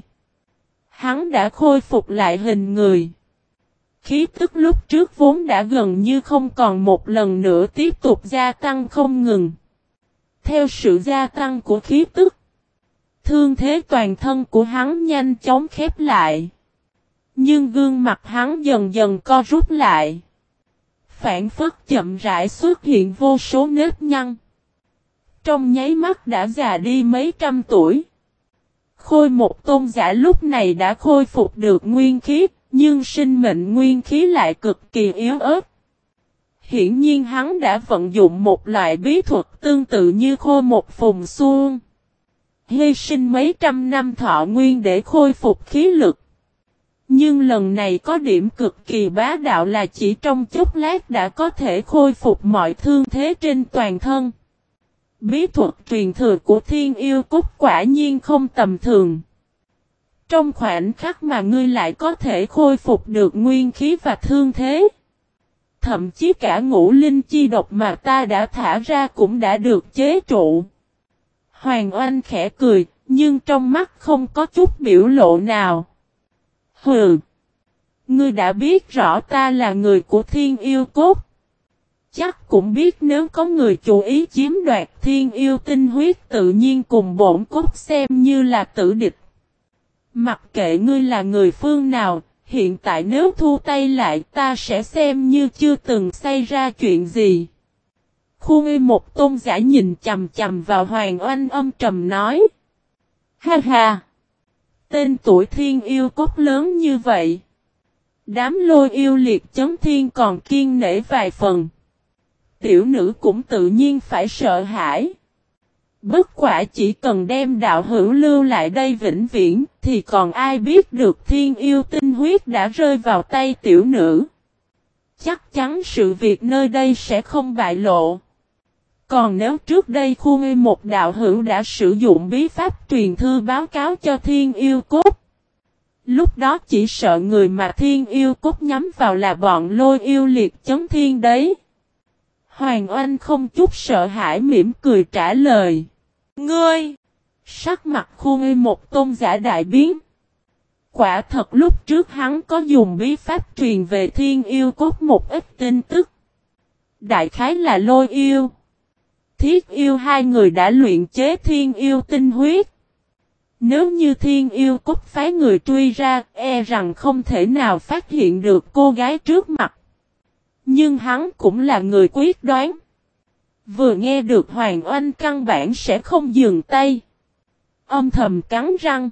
Hắn đã khôi phục lại hình người. Khí tức lúc trước vốn đã gần như không còn một lần nữa tiếp tục gia tăng không ngừng. Theo sự gia tăng của khí tức, thương thế toàn thân của hắn nhanh chóng khép lại. Nhưng gương mặt hắn dần dần co rút lại. Phản phất chậm rãi xuất hiện vô số nếp nhăn. Trong nháy mắt đã già đi mấy trăm tuổi. Khôi một tôn giả lúc này đã khôi phục được nguyên khí, nhưng sinh mệnh nguyên khí lại cực kỳ yếu ớt. Hiển nhiên hắn đã vận dụng một loại bí thuật tương tự như khôi một phùng xuông. Hy sinh mấy trăm năm thọ nguyên để khôi phục khí lực. Nhưng lần này có điểm cực kỳ bá đạo là chỉ trong chốc lát đã có thể khôi phục mọi thương thế trên toàn thân. Bí thuật truyền thừa của Thiên Yêu Cốt quả nhiên không tầm thường. Trong khoảnh khắc mà ngươi lại có thể khôi phục được nguyên khí và thương thế. Thậm chí cả ngũ linh chi độc mà ta đã thả ra cũng đã được chế trụ. Hoàng Oanh khẽ cười, nhưng trong mắt không có chút biểu lộ nào. Hừ! Ngươi đã biết rõ ta là người của Thiên Yêu Cốt. Chắc cũng biết nếu có người chủ ý chiếm đoạt Thiên Yêu tinh huyết tự nhiên cùng bổn cốt xem như là tử địch. Mặc kệ ngươi là người phương nào, hiện tại nếu thu tay lại ta sẽ xem như chưa từng xảy ra chuyện gì. Khuê một tôn giả nhìn chầm chầm vào Hoàng Oanh âm trầm nói. Ha ha! Tên tuổi Thiên Yêu Cốt lớn như vậy. Đám Lôi Yêu Liệt Chấn Thiên còn kiêng nể vài phần. Tiểu nữ cũng tự nhiên phải sợ hãi. Bất quả chỉ cần đem đạo hữu lưu lại đây vĩnh viễn thì còn ai biết được Thiên Yêu tinh huyết đã rơi vào tay tiểu nữ. Chắc chắn sự việc nơi đây sẽ không bại lộ. Còn nếu trước đây Khuê một đạo hữu đã sử dụng bí pháp truyền thư báo cáo cho Thiên Yêu Cốt. Lúc đó chỉ sợ người mà Thiên Yêu Cốt nhắm vào là bọn Lôi Yêu Liệt Chấn Thiên đấy. Hoàng Oanh không chút sợ hãi mỉm cười trả lời. Ngươi! Sắc mặt Khuê một tôn giả đại biến. Quả thật lúc trước hắn có dùng bí pháp truyền về Thiên Yêu Cốt một ít tin tức. Đại khái là Lôi Yêu. Thiết Yêu hai người đã luyện chế Thiên Yêu tinh huyết. Nếu như Thiên Yêu Cốt phái người truy ra, e rằng không thể nào phát hiện được cô gái trước mặt. Nhưng hắn cũng là người quyết đoán. Vừa nghe được Hoàng Oanh căn bản sẽ không dừng tay. Âm thầm cắn răng.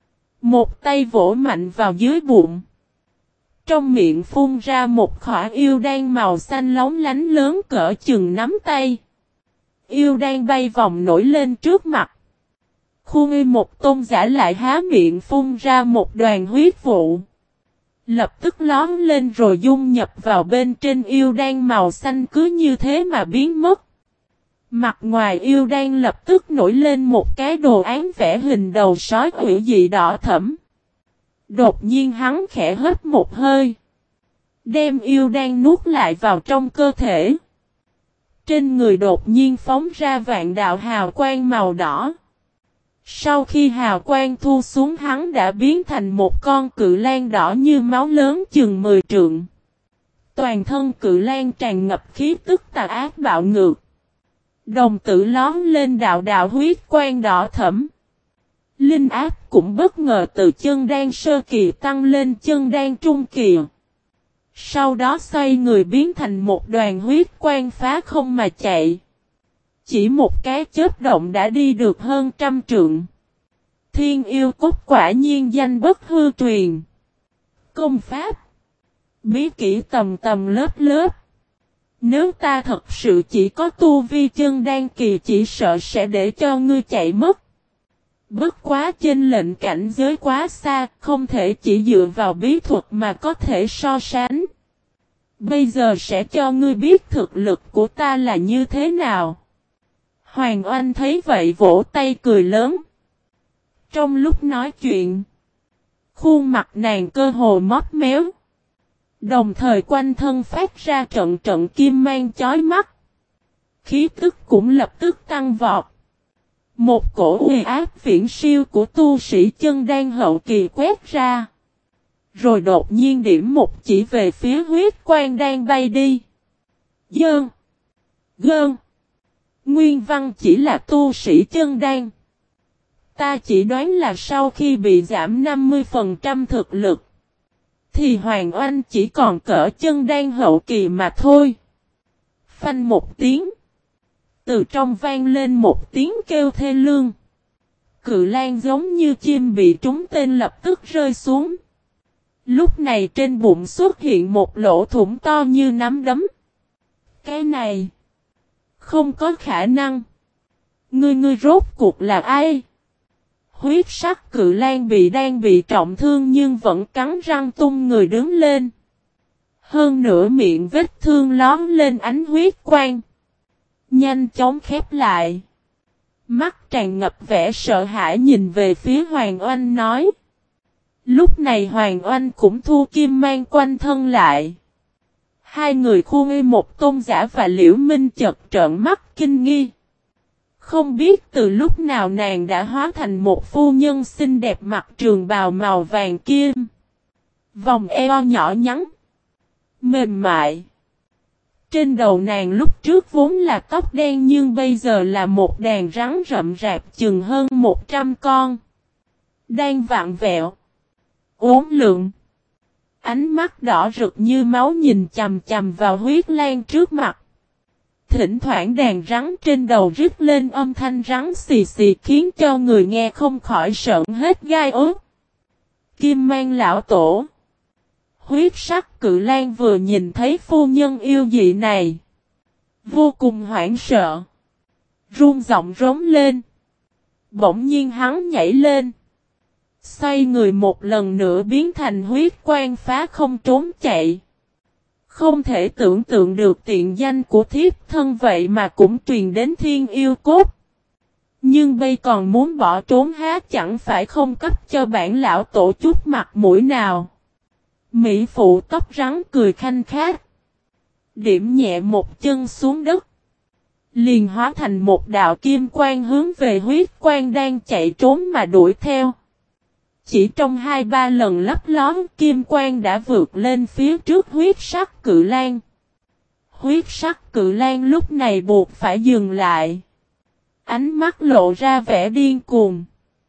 Một tay vỗ mạnh vào dưới bụng. Trong miệng phun ra một khỏa yêu đan màu xanh lóng lánh lớn cỡ chừng nắm tay. Yêu đan bay vòng nổi lên trước mặt. Khuê một tôn giả lại há miệng phun ra một đoàn huyết vụ. Lập tức lóm lên rồi dung nhập vào bên trên yêu đan màu xanh cứ như thế mà biến mất. Mặt ngoài yêu đan lập tức nổi lên một cái đồ án vẽ hình đầu sói hủy dị đỏ thẫm. Đột nhiên hắn khẽ hít một hơi. Đem yêu đan nuốt lại vào trong cơ thể. Trên người đột nhiên phóng ra vạn đạo hào quang màu đỏ. Sau khi hào quang thu xuống hắn đã biến thành một con cự lang đỏ như máu lớn chừng 10 trượng. Toàn thân cự lang tràn ngập khí tức tà ác bạo ngược. Đồng tử lóm lên đạo đạo huyết quang đỏ thẫm. Linh áp cũng bất ngờ từ chân đan sơ kỳ tăng lên chân đan trung kỳ. Sau đó xoay người biến thành một đoàn huyết quang phá không mà chạy. Chỉ một cái chớp động đã đi được hơn 100 trượng. Thiên Yêu Cốt quả nhiên danh bất hư truyền. Công pháp. Bí kỹ tầm tầm lớp lớp. Nếu ta thật sự chỉ có tu vi chân đan kỳ chỉ sợ sẽ để cho ngươi chạy mất. Bất quá chênh lệnh cảnh giới quá xa, không thể chỉ dựa vào bí thuật mà có thể so sánh. Bây giờ sẽ cho ngươi biết thực lực của ta là như thế nào. Hoàng Oanh thấy vậy vỗ tay cười lớn. Trong lúc nói chuyện, khuôn mặt nàng cơ hồ móp méo. Đồng thời quanh thân phát ra trận trận kim mang chói mắt. Khí tức cũng lập tức tăng vọt. Một cổ uy áp viễn siêu của tu sĩ chân đan hậu kỳ quét ra. Rồi đột nhiên điểm một chỉ về phía huyết quang đang bay đi. Dơn. Gơn. Nguyên văn chỉ là tu sĩ chân đan. Ta chỉ đoán là sau khi bị giảm 50% thực lực, thì Hoàng Oanh chỉ còn cỡ chân đan hậu kỳ mà thôi. Phanh một tiếng. Từ trong vang lên một tiếng kêu thê lương. Cự lang giống như chim bị trúng tên lập tức rơi xuống. Lúc này trên bụng xuất hiện một lỗ thủng to như nắm đấm. Cái này không có khả năng. Ngươi rốt cuộc là ai? Huyết sắc cự lang đang bị trọng thương nhưng vẫn cắn răng tung người đứng lên. Hơn nữa miệng vết thương lóm lên ánh huyết quang. Nhanh chóng khép lại. Mắt tràn ngập vẻ sợ hãi nhìn về phía Hoàng Oanh nói. Lúc này Hoàng Oanh cũng thu kim mang quanh thân lại. Hai người khuôn một tôn giả và Liễu Minh chợt trợn mắt kinh nghi. Không biết từ lúc nào nàng đã hóa thành một phu nhân xinh đẹp mặc trường bào màu vàng kim. Vòng eo nhỏ nhắn, mềm mại. Trên đầu nàng lúc trước vốn là tóc đen nhưng bây giờ là một đàn rắn rậm rạp chừng hơn 100 con. Đang vặn vẹo, uốn lượn. Ánh mắt đỏ rực như máu nhìn chằm chằm vào huyết lang trước mặt. Thỉnh thoảng đàn rắn trên đầu rít lên âm thanh rắn xì xì khiến cho người nghe không khỏi sợn hết gai ốc. Kim mang lão tổ. Huyết sắc cự lang vừa nhìn thấy phu nhân yêu dị này. Vô cùng hoảng sợ. Run giọng rống lên. Bỗng nhiên hắn nhảy lên. Xoay người một lần nữa biến thành huyết quang phá không trốn chạy. Không thể tưởng tượng được tiện danh của thiếp thân vậy mà cũng truyền đến Thiên Yêu Cốt. Nhưng bây còn muốn bỏ trốn há chẳng phải không cấp cho bản lão tổ chút mặt mũi nào. Mỹ phụ tóc rắn cười khanh khát. Điểm nhẹ một chân xuống đất. Liền hóa thành một đạo kim quang hướng về huyết quang đang chạy trốn mà đuổi theo. Chỉ trong 2-3 lần lấp lón kim quang đã vượt lên phía trước huyết sắc cự lang. Huyết sắc cự lang lúc này buộc phải dừng lại. Ánh mắt lộ ra vẻ điên cuồng.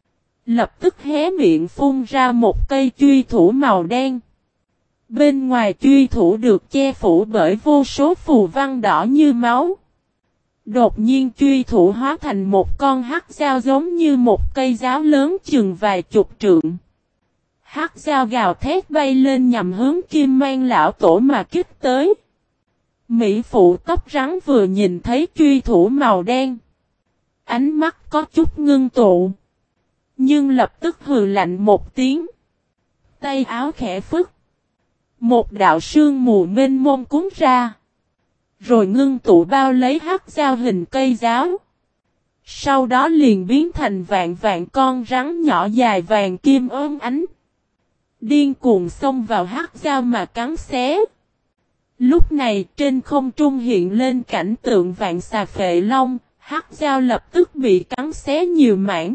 Lập tức hé miệng phun ra một cây truy thủ màu đen. Bên ngoài truy thủ được che phủ bởi vô số phù văn đỏ như máu. Đột nhiên truy thủ hóa thành một con hắc dao giống như một cây giáo lớn chừng vài chục trượng. Hắc dao gào thét bay lên nhằm hướng kim mang lão tổ mà kích tới. Mỹ phụ tóc rắn vừa nhìn thấy truy thủ màu đen. Ánh mắt có chút ngưng tụ. Nhưng lập tức hừ lạnh một tiếng. Tay áo khẽ phức. Một đạo sương mù mênh mông cuốn ra. Rồi ngưng tụ bao lấy hắc dao hình cây giáo. Sau đó liền biến thành vạn vạn con rắn nhỏ dài vàng kim ốm ánh. Điên cuồng xông vào hắc dao mà cắn xé. Lúc này trên không trung hiện lên cảnh tượng vạn xà phệ long. Hắc dao lập tức bị cắn xé nhiều mảng.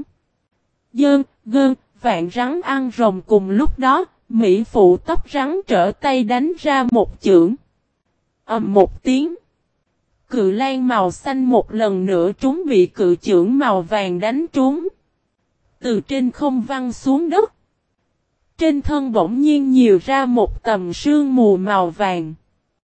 Vạn rắn ăn rồng cùng lúc đó. Mỹ phụ tóc rắn trở tay đánh ra một chưởng. Ầm một tiếng. Cự lang màu xanh một lần nữa trúng bị cự chưởng màu vàng đánh trúng. Từ trên không văng xuống đất. Trên thân bỗng nhiên nhiều ra một tầm sương mù màu vàng.